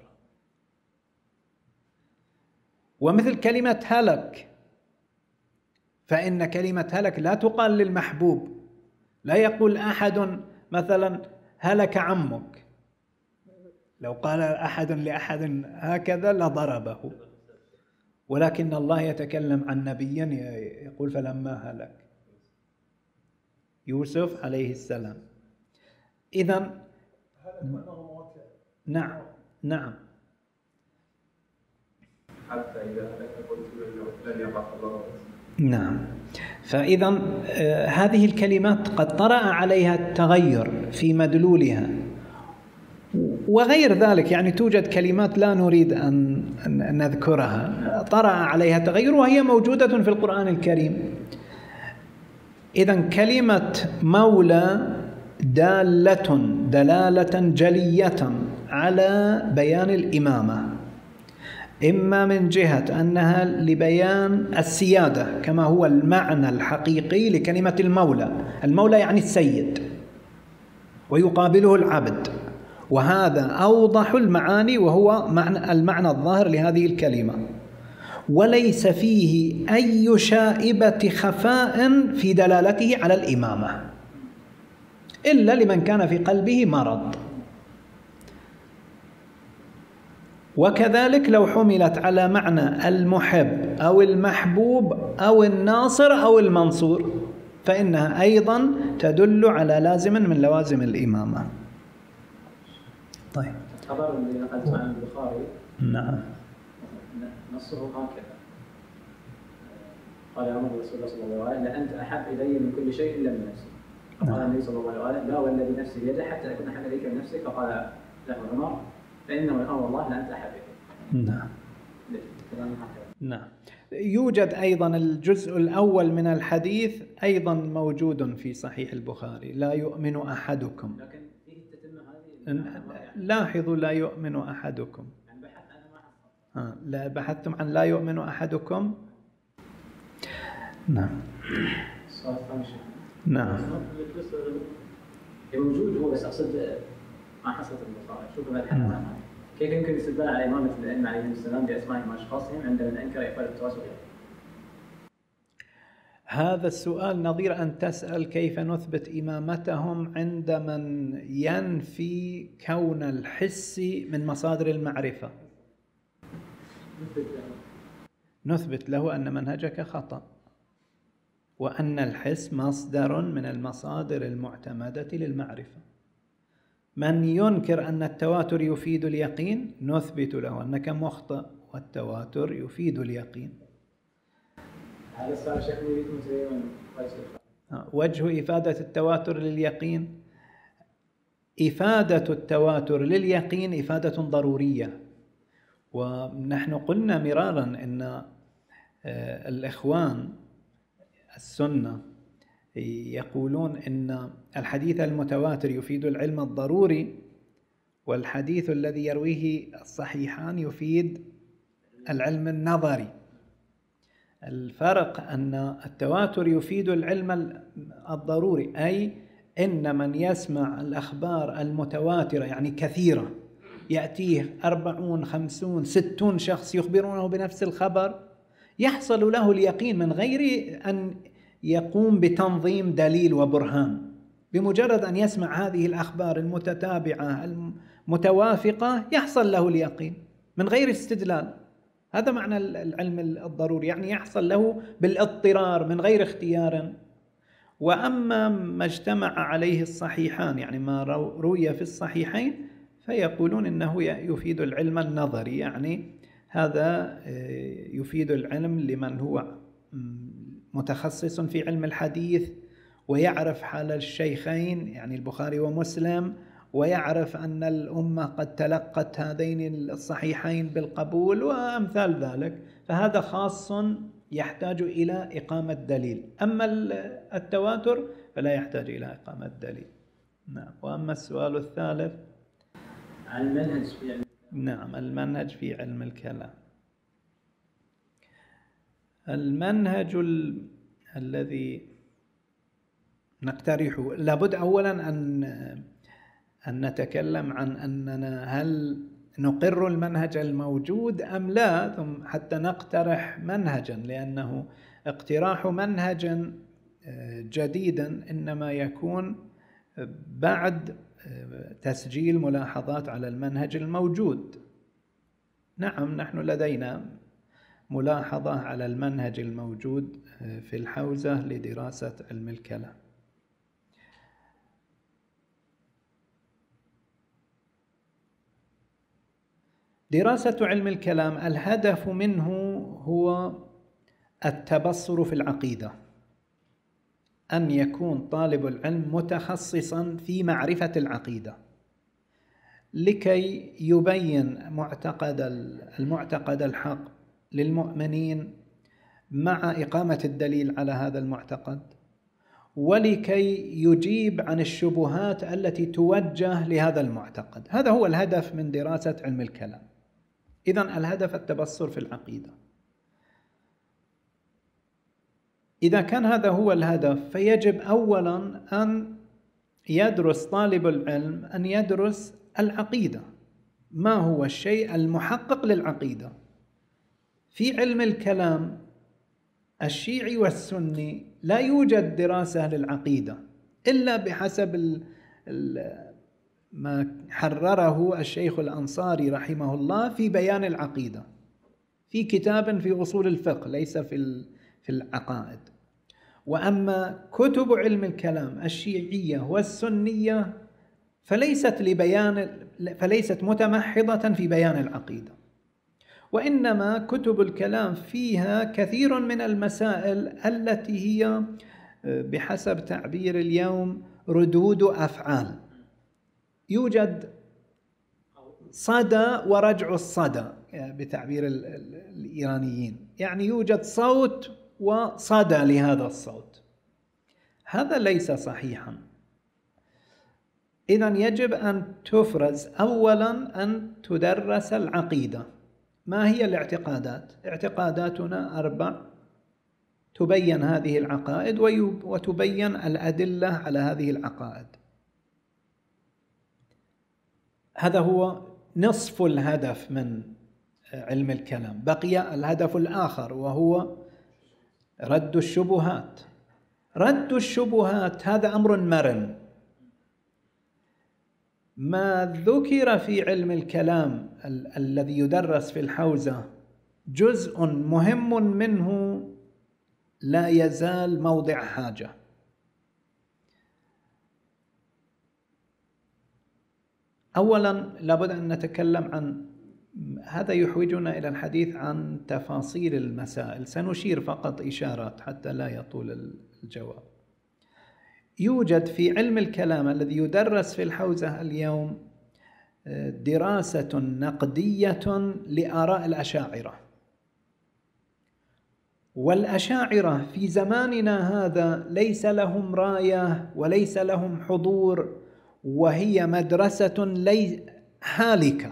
ومثل كلمة هلك، فإن كلمة هلك لا تقال للمحبوب، لا يقول أحد مثلا هلك عمك، لو قال أحد لأحد هكذا لضربه، ولكن الله يتكلم عن نبي يقول فلما هلك يوسف عليه السلام. إذن نعم نعم حتى إذا هلك قلت لن يخاف الله. نعم، فإذا آه هذه الكلمات قد طرأ عليها التغير في مدلولها، وغير ذلك يعني توجد كلمات لا نريد أن نذكرها طرأ عليها تغير وهي موجودة في القرآن الكريم. إذن كلمة مولى دالة دلالة جلية على بيان الإمامة، إما من جهة أنها لبيان السيادة كما هو المعنى الحقيقي لكلمة المولى، المولى يعني السيد ويقابله العبد، وهذا أوضح المعاني وهو معنى المعنى الظاهر لهذه الكلمة، وليس فيه أي شائبة خفاء في دلالته على الإمامة إلا لمن كان في قلبه مرض. وكذلك لو حملت على معنى المحب أو المحبوب أو الناصر أو المنصور فإنها أيضا تدل على لازم من لوازم الإمامة. طيب، الخبر اللي نقلته عن البخاري نعم نصه هكذا: قال عمر رسول الله صلى الله عليه وسلم: لأنت أحب إلي من كل شيء إلا من نفسي. فقال النبي صلى الله عليه وسلم: لا والذي نفسي بيده حتى أكون أحب إليك من نفسك. فقال له عمر: فإنه الأمر والله لأنت أحب إلي. نعم نعم. يوجد أيضا الجزء الأول من الحديث أيضا موجود في صحيح البخاري: لا يؤمن أحدكم. لكن فيه التتمة لاحظوا لا يؤمن أحدكم. آه. لا بحثتم عن لا يؤمن أحدكم. نعم. السؤال الثاني نعم. موجود هو بس أقصد ما حصلت المصائب. شوفوا هالحالة كيف يمكن الاستدلال على إمامة الأئمة عليهم السلام بأسمائهم وأشخاصهم عندما أنكر إقبال التواصل؟ هذا السؤال نظير أن تسأل كيف نثبت إمامتهم عند من ينفي كون الحس من مصادر المعرفة. نثبت له أن منهجك خطأ، وأن الحس مصدر من المصادر المعتمدة للمعرفة. من ينكر أن التواتر يفيد اليقين نثبت له أنك مخطئ، والتواتر يفيد اليقين. هذا السؤال شيخ نريد مسلما. وجه إفادة التواتر لليقين، إفادة التواتر لليقين إفادة ضرورية. ونحن قلنا مرارا أن الإخوان السنة يقولون أن الحديث المتواتر يفيد العلم الضروري، والحديث الذي يرويه الصحيحان يفيد العلم النظري. الفرق أن التواتر يفيد العلم الضروري، أي إن من يسمع الأخبار المتواترة يعني كثيرة، يأتيه أربعون خمسون ستون شخص يخبرونه بنفس الخبر، يحصل له اليقين من غير أن يقوم بتنظيم دليل وبرهان. بمجرد أن يسمع هذه الأخبار المتتابعة المتوافقة يحصل له اليقين من غير استدلال. هذا معنى العلم الضروري، يعني يحصل له بالاضطرار من غير اختيار. وأما ما اجتمع عليه الصحيحان يعني ما روي في الصحيحين فيقولون إنه يفيد العلم النظري، يعني هذا يفيد العلم لمن هو متخصص في علم الحديث ويعرف حال الشيخين يعني البخاري ومسلم، ويعرف أن الأمة قد تلقت هذين الصحيحين بالقبول وأمثال ذلك، فهذا خاص يحتاج إلى إقامة دليل. أما التواتر فلا يحتاج إلى إقامة دليل. نعم. وأما السؤال الثالث عن المنهج في علم نعم المنهج في علم الكلام. المنهج ال... الذي نقترحه، لابد أولا أن أن نتكلم عن أننا هل نقر المنهج الموجود أم لا، ثم حتى نقترح منهجا، لأنه اقتراح منهجا جديدا إنما يكون بعد تسجيل ملاحظات على المنهج الموجود. نعم نحن لدينا ملاحظة على المنهج الموجود في الحوزة لدراسة علم الكلام. دراسة علم الكلام الهدف منه هو التبصر في العقيدة، أن يكون طالب العلم متخصصا في معرفة العقيدة لكي يبين معتقد المعتقد الحق للمؤمنين مع إقامة الدليل على هذا المعتقد، ولكي يجيب عن الشبهات التي توجه لهذا المعتقد. هذا هو الهدف من دراسة علم الكلام. إذن الهدف التبصر في العقيدة. إذا كان هذا هو الهدف فيجب أولا أن يدرس طالب العلم أن يدرس العقيدة، ما هو الشيء المحقق للعقيدة. في علم الكلام الشيعي والسني لا يوجد دراسة للعقيدة إلا بحسب ال ال ما حرره الشيخ الأنصاري رحمه الله في بيان العقيدة في كتاب في أصول الفقه، ليس في في العقائد. وأما كتب علم الكلام الشيعية والسنية فليست لبيان فليست متمحضة في بيان العقيدة، وإنما كتب الكلام فيها كثير من المسائل التي هي بحسب تعبير اليوم ردود أفعال. يوجد صدى ورجع الصدى بتعبير الإيرانيين، يعني يوجد صوت وصدى لهذا الصوت. هذا ليس صحيحا. إذن يجب أن تفرز أولاً أن تدرس العقيدة. ما هي الاعتقادات؟ اعتقاداتنا أربع، تبين هذه العقائد وتبين الأدلة على هذه العقائد. هذا هو نصف الهدف من علم الكلام. بقي الهدف الآخر وهو رد الشبهات. رد الشبهات هذا أمر مرن. ما ذكر في علم الكلام ال- الذي يدرس في الحوزة جزء مهم منه لا يزال موضع حاجة. أولاً لابد أن نتكلم عن هذا، يحوجنا إلى الحديث عن تفاصيل المسائل. سنشير فقط إشارات حتى لا يطول الجواب. يوجد في علم الكلام الذي يدرس في الحوزة اليوم دراسة نقدية لآراء الأشاعرة. والأشاعرة في زماننا هذا ليس لهم راية وليس لهم حضور، وهي مدرسة لي هالكة.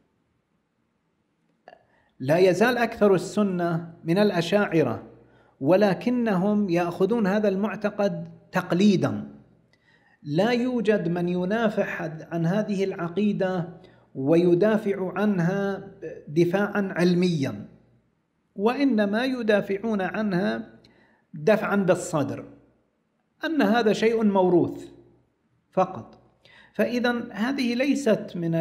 لا يزال أكثر السنة من الأشاعرة، ولكنهم يأخذون هذا المعتقد تقليداً. لا يوجد من ينافح عن هذه العقيدة ويدافع عنها دفاعاً علمياً، وإنما يدافعون عنها دفعاً بالصدر، أن هذا شيء موروث فقط. فإذا هذه ليست من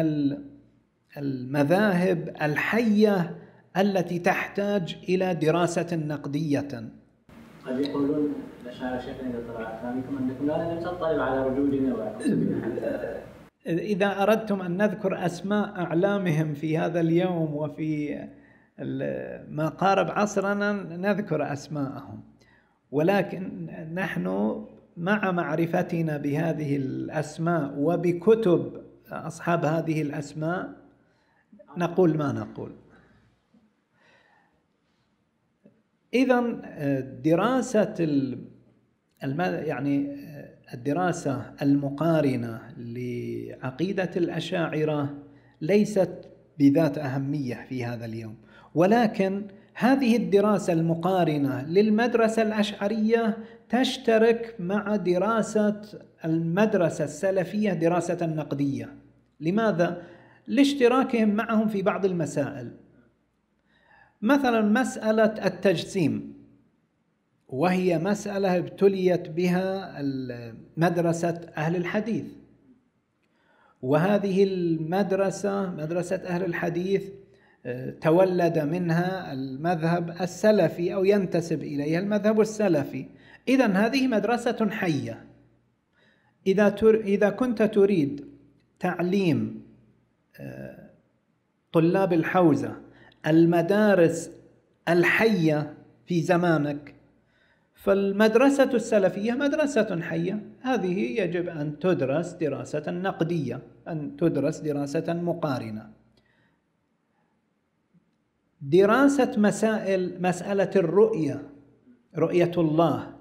المذاهب الحية التي تحتاج إلى دراسة نقدية. قد يقولون الأشاعرة شيخنا إذا طلع أفهامكم أنكم لا لم تطلب على رجولنا وعقصبنا. إذا أردتم أن نذكر أسماء أعلامهم في هذا اليوم وفي ما قارب عصرنا نذكر أسماءهم، ولكن نحن مع معرفتنا بهذه الأسماء وبكتب أصحاب هذه الأسماء نقول ما نقول. إذن دراسة يعني الدراسة المقارنة لعقيدة الأشاعرة ليست بذات أهمية في هذا اليوم، ولكن هذه الدراسة المقارنة للمدرسة الأشعرية تشترك مع دراسة المدرسة السلفية دراسة نقدية. لماذا؟ لاشتراكهم معهم في بعض المسائل. مثلا مسألة التجسيم، وهي مسألة ابتليت بها مدرسة أهل الحديث، وهذه المدرسة مدرسة أهل الحديث تولد منها المذهب السلفي أو ينتسب إليها المذهب السلفي. إذن هذه مدرسة حية. إذا تر... إذا كنت تريد تعليم طلاب الحوزة المدارس الحية في زمانك، فالمدرسة السلفية مدرسة حية. هذه يجب أن تدرس دراسة نقدية، أن تدرس دراسة مقارنة. دراسة مسائل مسألة الرؤية، رؤية الله،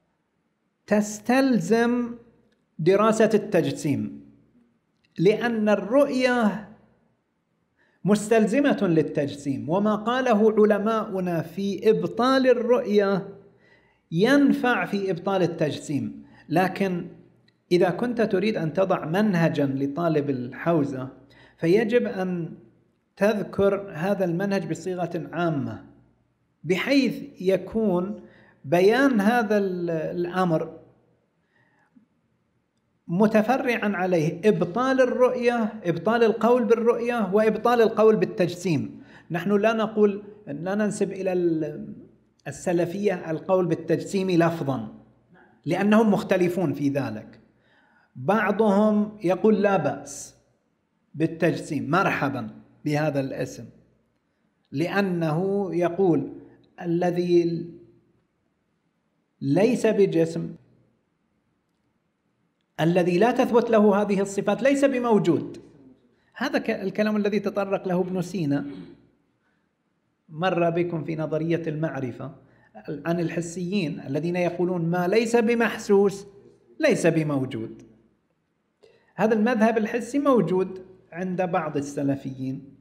تستلزم دراسة التجسيم، لأن الرؤية مستلزمة للتجسيم، وما قاله علماؤنا في إبطال الرؤية ينفع في إبطال التجسيم. لكن إذا كنت تريد أن تضع منهجا لطالب الحوزة فيجب أن تذكر هذا المنهج بصيغة عامة، بحيث يكون بيان هذا الأمر متفرعا عليه إبطال الرؤية، إبطال القول بالرؤية، وإبطال القول بالتجسيم. نحن لا نقول، لا ننسب إلى السلفية القول بالتجسيم لفظا، لأنهم مختلفون في ذلك. بعضهم يقول لا بأس بالتجسيم، مرحبا بهذا الاسم، لأنه يقول الذي ليس بجسم، الذي لا تثبت له هذه الصفات ليس بموجود. هذا الكلام الذي تطرق له ابن سينا مر بكم في نظرية المعرفة عن الحسيين الذين يقولون ما ليس بمحسوس ليس بموجود. هذا المذهب الحسي موجود عند بعض السلفيين،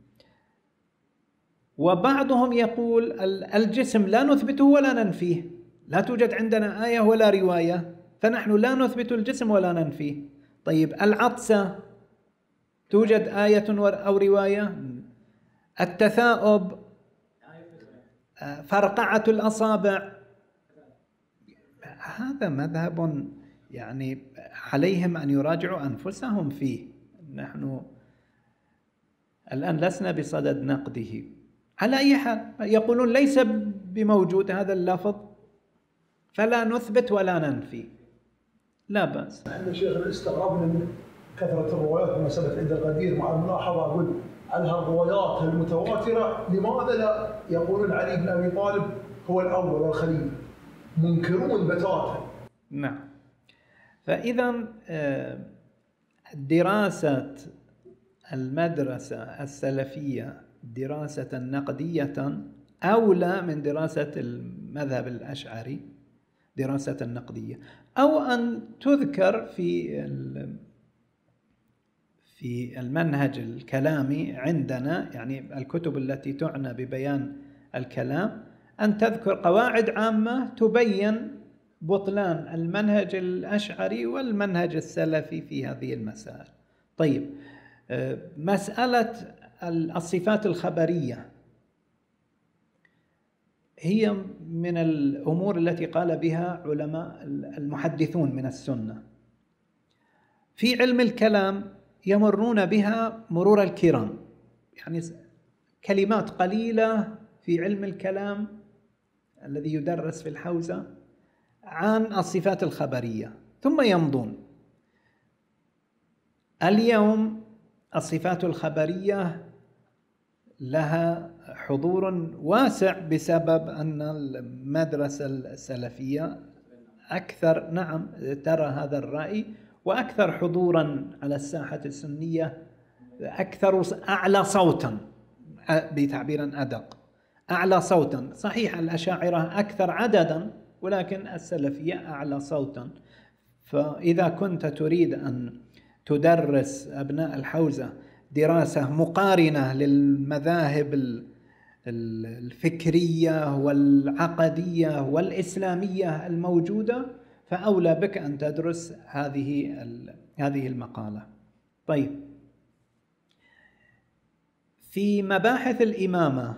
وبعضهم يقول الجسم لا نثبته ولا ننفيه، لا توجد عندنا آية ولا رواية، فنحن لا نثبت الجسم ولا ننفيه. طيب العطسة توجد آية أو رواية؟ التثاؤب، فرقعة الأصابع، هذا مذهب يعني عليهم أن يراجعوا أنفسهم فيه. نحن الآن لسنا بصدد نقده. على أي حال يقولون ليس بموجود هذا اللفظ فلا نثبت ولا ننفي، لا بأس. احنا شيخنا استغربنا من كثرة الروايات كما ثبت عند القدير، مع الملاحظة أقول على الروايات المتواترة لماذا لا يقولون علي بن أبي طالب هو الأول والخليفة؟ منكرون بتاتا. نعم. فإذا دراسة المدرسة السلفية دراسة نقدية أولى من دراسة المذهب الأشعري دراسة نقدية، أو أن تذكر في في المنهج الكلامي عندنا، يعني الكتب التي تعنى ببيان الكلام، أن تذكر قواعد عامة تبين بطلان المنهج الأشعري والمنهج السلفي في هذه المسائل. طيب، مسألة الصفات الخبرية هي من الأمور التي قال بها علماء المحدثون من السنة. في علم الكلام يمرون بها مرور الكرام، يعني كلمات قليلة في علم الكلام الذي يدرس في الحوزة عن الصفات الخبرية ثم يمضون. اليوم الصفات الخبرية لها حضور واسع بسبب أن المدرسة السلفية أكثر، نعم ترى هذا الرأي، وأكثر حضورا على الساحة السنية، أكثر أعلى صوتا بتعبير أدق، أعلى صوتا. صحيح الأشاعرة أكثر عددا ولكن السلفية أعلى صوتا. فإذا كنت تريد أن تدرس أبناء الحوزة دراسة مقارنة للمذاهب الفكرية والعقدية والإسلامية الموجودة، فأولى بك أن تدرس هذه هذه المقالة. طيب، في مباحث الإمامة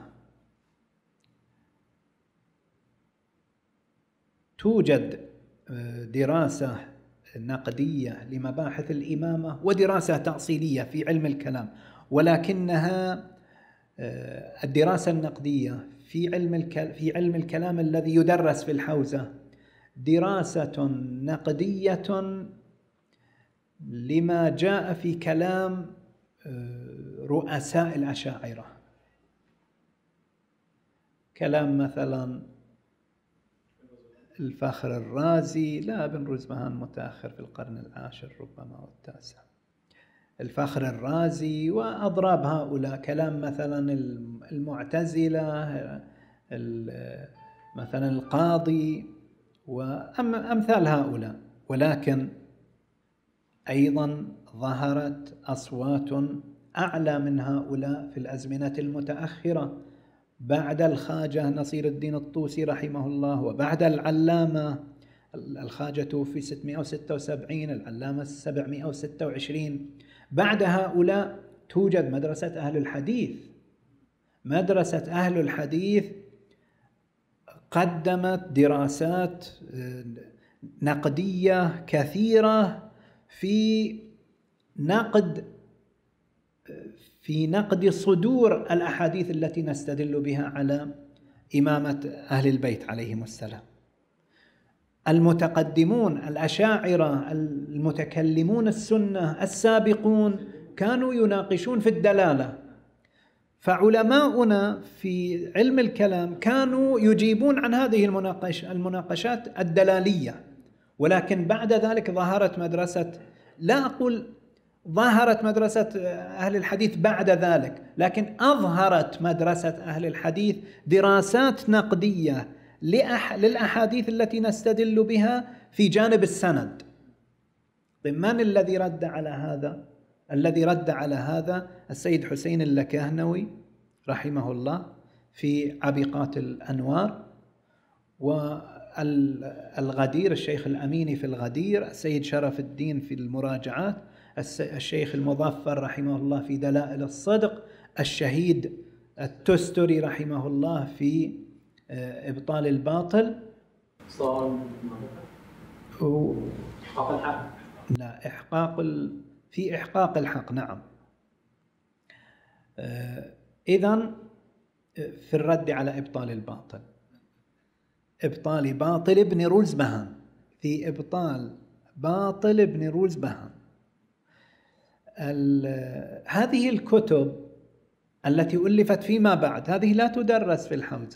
توجد دراسة نقدية لمباحث الإمامة ودراسة تأصيلية في علم الكلام، ولكنها الدراسة النقدية في علم في علم الكلام الذي يدرس في الحوزة دراسة نقدية لما جاء في كلام رؤساء الأشاعرة، كلام مثلا الفخر الرازي، لا ابن رزبهان متأخر في القرن العاشر ربما أو التاسع، الفخر الرازي وأضراب هؤلاء، كلام مثلا المعتزلة مثلا القاضي وأمثال هؤلاء. ولكن أيضا ظهرت أصوات أعلى من هؤلاء في الأزمنة المتأخرة بعد الخواجة نصير الدين الطوسي رحمه الله، وبعد العلامة، الخواجة توفي ستمائة وستة وسبعين، العلامة سبعمائة وستة وعشرين. بعد هؤلاء توجد مدرسة أهل الحديث. مدرسة أهل الحديث قدمت دراسات نقدية كثيرة في نقد في نقد صدور الأحاديث التي نستدل بها على إمامة أهل البيت عليهم السلام. المتقدمون الأشاعرة المتكلمون السنة السابقون كانوا يناقشون في الدلالة، فعلماؤنا في علم الكلام كانوا يجيبون عن هذه المناقش المناقشات الدلالية. ولكن بعد ذلك ظهرت مدرسة، لا أقول ظهرت مدرسة أهل الحديث بعد ذلك، لكن أظهرت مدرسة أهل الحديث دراسات نقدية للأحاديث التي نستدل بها في جانب السند. طيب من الذي رد على هذا؟ الذي رد على هذا السيد حسين اللكهنوي رحمه الله في عبقات الأنوار، والغدير الشيخ الأميني في الغدير، السيد شرف الدين في المراجعات، الشيخ المظفر رحمه الله في دلائل الصدق، الشهيد التستري رحمه الله في إبطال الباطل. صار و... إحقاق الحق. لا، إحقاق ال... في إحقاق الحق، نعم. إذن في الرد على إبطال الباطل، إبطال باطل ابن رولزبهان، في إبطال باطل ابن رولزبهان. هذه الكتب التي ألفت فيما بعد هذه لا تدرس في الحوزة،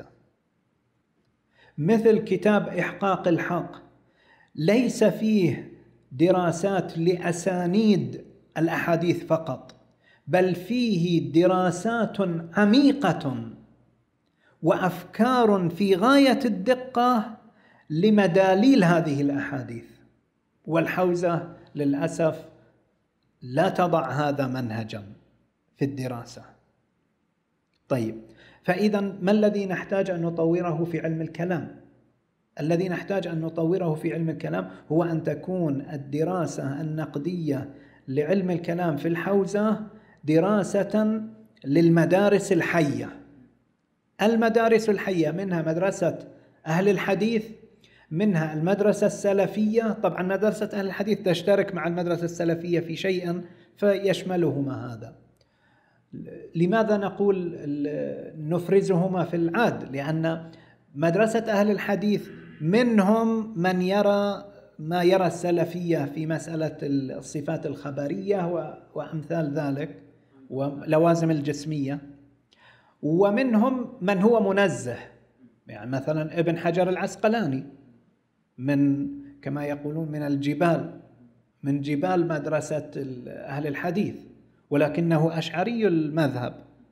مثل كتاب إحقاق الحق ليس فيه دراسات لأسانيد الأحاديث فقط، بل فيه دراسات عميقة وأفكار في غاية الدقة لمداليل هذه الأحاديث، والحوزة للأسف لا تضع هذا منهجا في الدراسة. طيب، فإذا ما الذي نحتاج أن نطوره في علم الكلام؟ الذي نحتاج أن نطوره في علم الكلام هو أن تكون الدراسة النقدية لعلم الكلام في الحوزة دراسة للمدارس الحية. المدارس الحية منها مدرسة أهل الحديث، منها المدرسة السلفية. طبعا مدرسة أهل الحديث تشترك مع المدرسة السلفية في شيء فيشملهما هذا. لماذا نقول نفرزهما في العاد؟ لأن مدرسة أهل الحديث منهم من يرى ما يرى السلفية في مسألة الصفات الخبرية وأمثال ذلك ولوازم الجسمية، ومنهم من هو منزه، يعني مثلا ابن حجر العسقلاني من كما يقولون من الجبال، من جبال مدرسة أهل الحديث، ولكنه أشعري المذهب،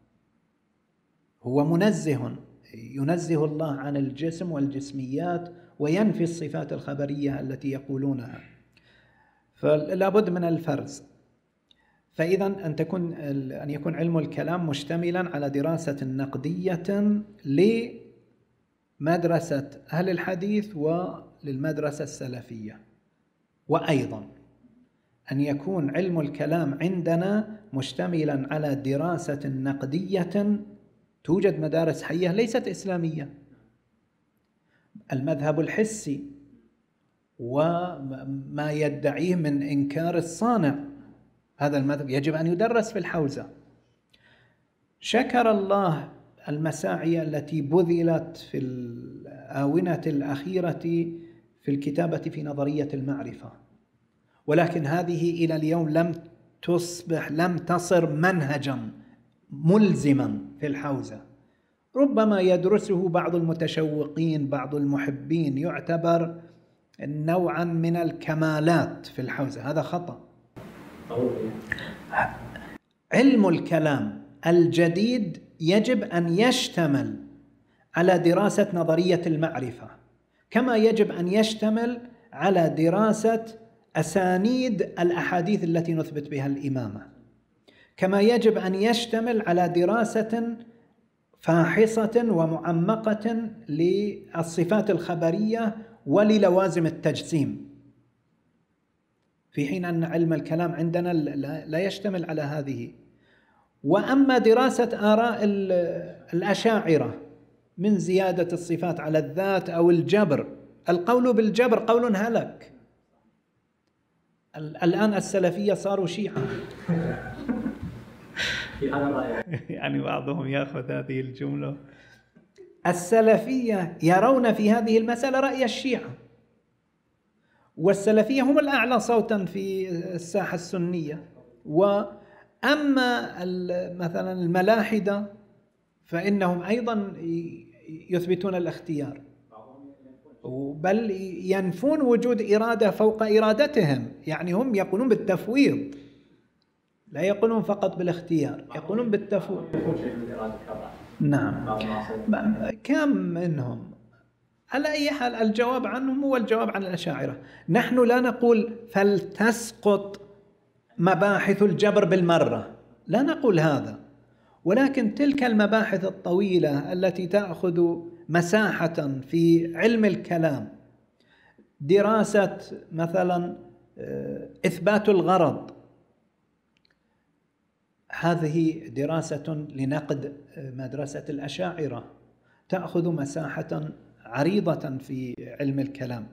هو منزه، ينزه الله عن الجسم والجسميات وينفي الصفات الخبرية التي يقولونها، فلا بد من الفرز. فإذا أن تكون أن يكون علم الكلام مشتملا على دراسة نقدية لمدرسة أهل الحديث وللمدرسة السلفية، وأيضا أن يكون علم الكلام عندنا مشتملا على دراسة نقدية. توجد مدارس حية ليست إسلامية، المذهب الحسي وما يدعيه من إنكار الصانع، هذا المذهب يجب أن يدرس في الحوزة. شكر الله المساعي التي بذلت في الآونة الأخيرة في الكتابة في نظرية المعرفة، ولكن هذه إلى اليوم لم تصبح لم تصر منهجا ملزما في الحوزة. ربما يدرسه بعض المتشوقين، بعض المحبين، يعتبر نوعا من الكمالات في الحوزة، هذا خطأ. علم الكلام الجديد يجب أن يشتمل على دراسة نظرية المعرفة، كما يجب أن يشتمل على دراسة أسانيد الأحاديث التي نثبت بها الإمامة، كما يجب أن يشتمل على دراسة فاحصة ومعمقة للصفات الخبرية وللوازم التجسيم، في حين أن علم الكلام عندنا لا يشتمل على هذه. وأما دراسة آراء الأشاعرة من زيادة الصفات على الذات أو الجبر، القول بالجبر قول هلك. الآن السلفية صاروا شيعة يعني بعضهم يأخذ هذه الجملة. السلفية يرون في هذه المسألة رأي الشيعة، والسلفية هم الأعلى صوتا في الساحة السنية. وأما مثلا الملاحدة فإنهم أيضا يثبتون الاختيار، بل ينفون وجود إرادة فوق إرادتهم، يعني هم يقولون بالتفويض، لا يقولون فقط بالاختيار، يقولون بالتفويض. نعم، كم منهم على أي حال الجواب عنهم هو الجواب عن الأشاعرة. نحن لا نقول فلتسقط مباحث الجبر بالمرة، لا نقول هذا، ولكن تلك المباحث الطويلة التي تأخذ مساحة في علم الكلام، دراسة مثلا إثبات الغرض، هذه دراسة لنقد مدرسة الأشاعرة تأخذ مساحة عريضة في علم الكلام.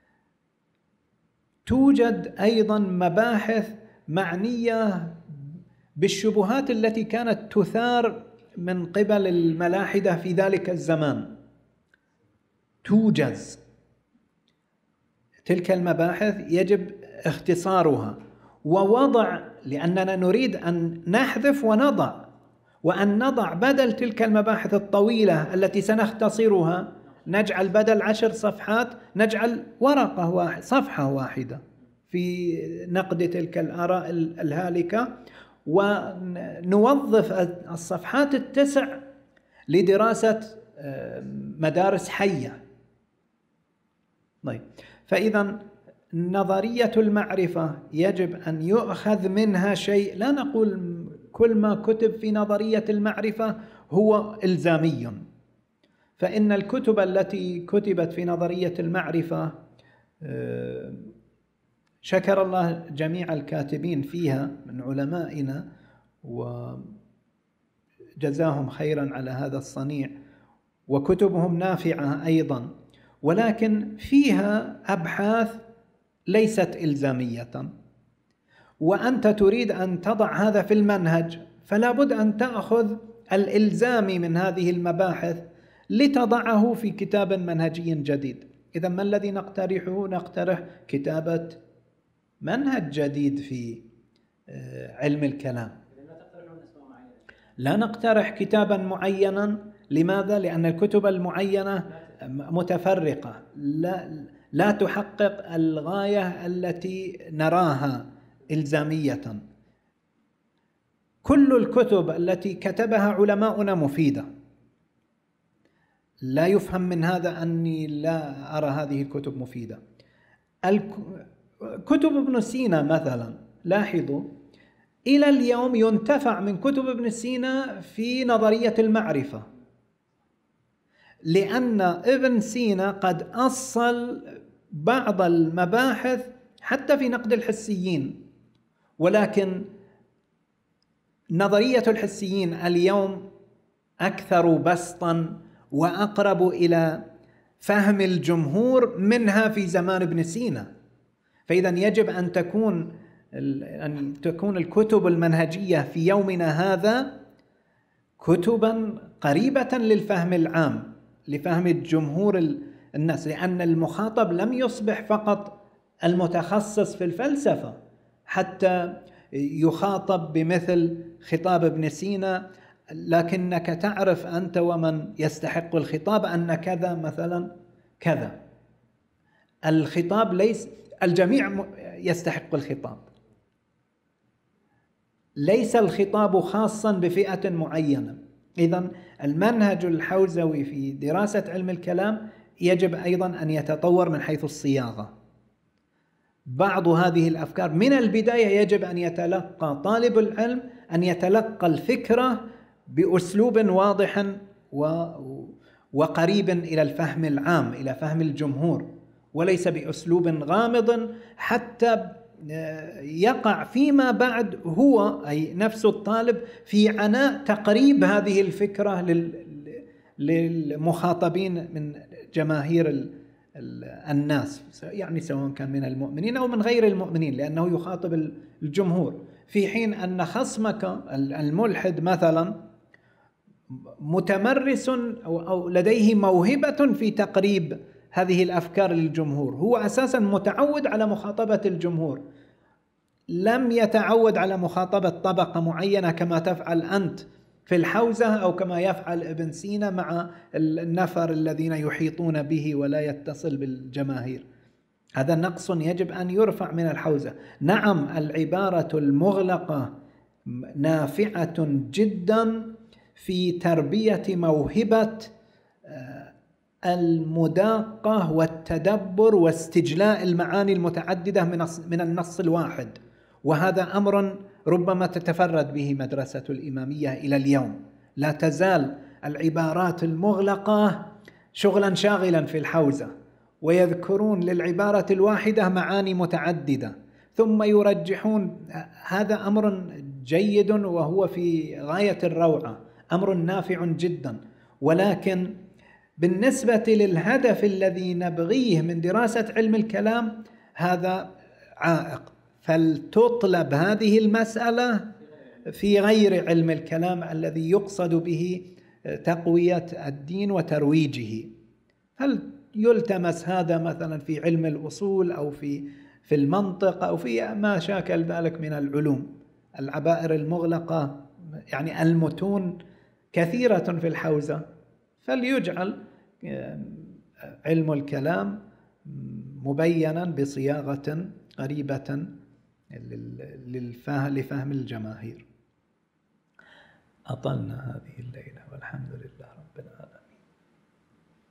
توجد أيضا مباحث معنية بالشبهات التي كانت تثار من قبل الملاحدة في ذلك الزمان، توجز. تلك المباحث يجب اختصارها ووضع، لأننا نريد أن نحذف ونضع، وأن نضع بدل تلك المباحث الطويلة التي سنختصرها نجعل بدل عشر صفحات نجعل ورقة واحدة، صفحة واحدة في نقد تلك الآراء الهالكة، ونوظف الصفحات التسع لدراسة مدارس حية. طيب، فإذا نظرية المعرفة يجب أن يؤخذ منها شيء، لا نقول كل ما كتب في نظرية المعرفة هو إلزامي، فإن الكتب التي كتبت في نظرية المعرفة شكر الله جميع الكاتبين فيها من علمائنا وجزاهم خيرا على هذا الصنيع، وكتبهم نافعة أيضا، ولكن فيها أبحاث ليست إلزامية، وأنت تريد أن تضع هذا في المنهج، فلا بد أن تأخذ الإلزامي من هذه المباحث لتضعه في كتاب منهجي جديد. إذا ما الذي نقترحه؟ نقترح كتابة منهج جديد في علم الكلام. لا نقترح كتابا معينا. لماذا؟ لأن الكتب المعينة متفرقة، لا, لا تحقق الغاية التي نراها إلزامية. كل الكتب التي كتبها علماؤنا مفيدة، لا يفهم من هذا أني لا أرى هذه الكتب مفيدة. كتب ابن سينا مثلا، لاحظوا إلى اليوم ينتفع من كتب ابن سينا في نظرية المعرفة، لأن ابن سينا قد أصل بعض المباحث حتى في نقد الحسيين، ولكن نظرية الحسيين اليوم أكثر بسطا وأقرب إلى فهم الجمهور منها في زمان ابن سينا. فإذا يجب أن تكون أن تكون الكتب المنهجية في يومنا هذا كتبا قريبة للفهم العام، لفهم الجمهور الناس، لأن المخاطب لم يصبح فقط المتخصص في الفلسفة، حتى يخاطب بمثل خطاب ابن سينا، لكنك تعرف أنت ومن يستحق الخطاب أن كذا مثلا كذا. الخطاب ليس الجميع يستحق الخطاب، ليس الخطاب خاصا بفئة معينة. إذن المنهج الحوزوي في دراسة علم الكلام يجب أيضا أن يتطور من حيث الصياغة. بعض هذه الأفكار من البداية يجب أن يتلقى طالب العلم أن يتلقى الفكرة بأسلوب واضح وقريب إلى الفهم العام، إلى فهم الجمهور، وليس بأسلوب غامض حتى يقع فيما بعد هو أي نفس الطالب في عناء تقريب هذه الفكرة للمخاطبين من جماهير الناس، يعني سواء كان من المؤمنين أو من غير المؤمنين، لأنه يخاطب الجمهور، في حين أن خصمك الملحد مثلا متمرس أو لديه موهبة في تقريب هذه الأفكار للجمهور، هو أساسا متعود على مخاطبة الجمهور، لم يتعود على مخاطبة طبقة معينة كما تفعل أنت في الحوزة أو كما يفعل ابن سينا مع النفر الذين يحيطون به ولا يتصل بالجماهير. هذا نقص يجب أن يرفع من الحوزة. نعم، العبارة المغلقة نافعة جدا في تربية موهبة المداقة والتدبر واستجلاء المعاني المتعددة من النص الواحد، وهذا أمر ربما تتفرد به مدرسة الإمامية إلى اليوم. لا تزال العبارات المغلقة شغلا شاغلا في الحوزة، ويذكرون للعبارة الواحدة معاني متعددة ثم يرجحون. هذا أمر جيد وهو في غاية الروعة، أمر نافع جدا، ولكن بالنسبة للهدف الذي نبغيه من دراسة علم الكلام هذا عائق، فلتطلب هذه المسألة في غير علم الكلام الذي يقصد به تقوية الدين وترويجه. هل يلتمس هذا مثلا في علم الأصول أو في في المنطق أو في ما شاكل ذلك من العلوم؟ العبائر المغلقة يعني المتون كثيرة في الحوزة، فليجعل علم الكلام مبينا بصياغة قريبة لفهم الجماهير. أطلنا هذه الليلة والحمد لله رب العالمين.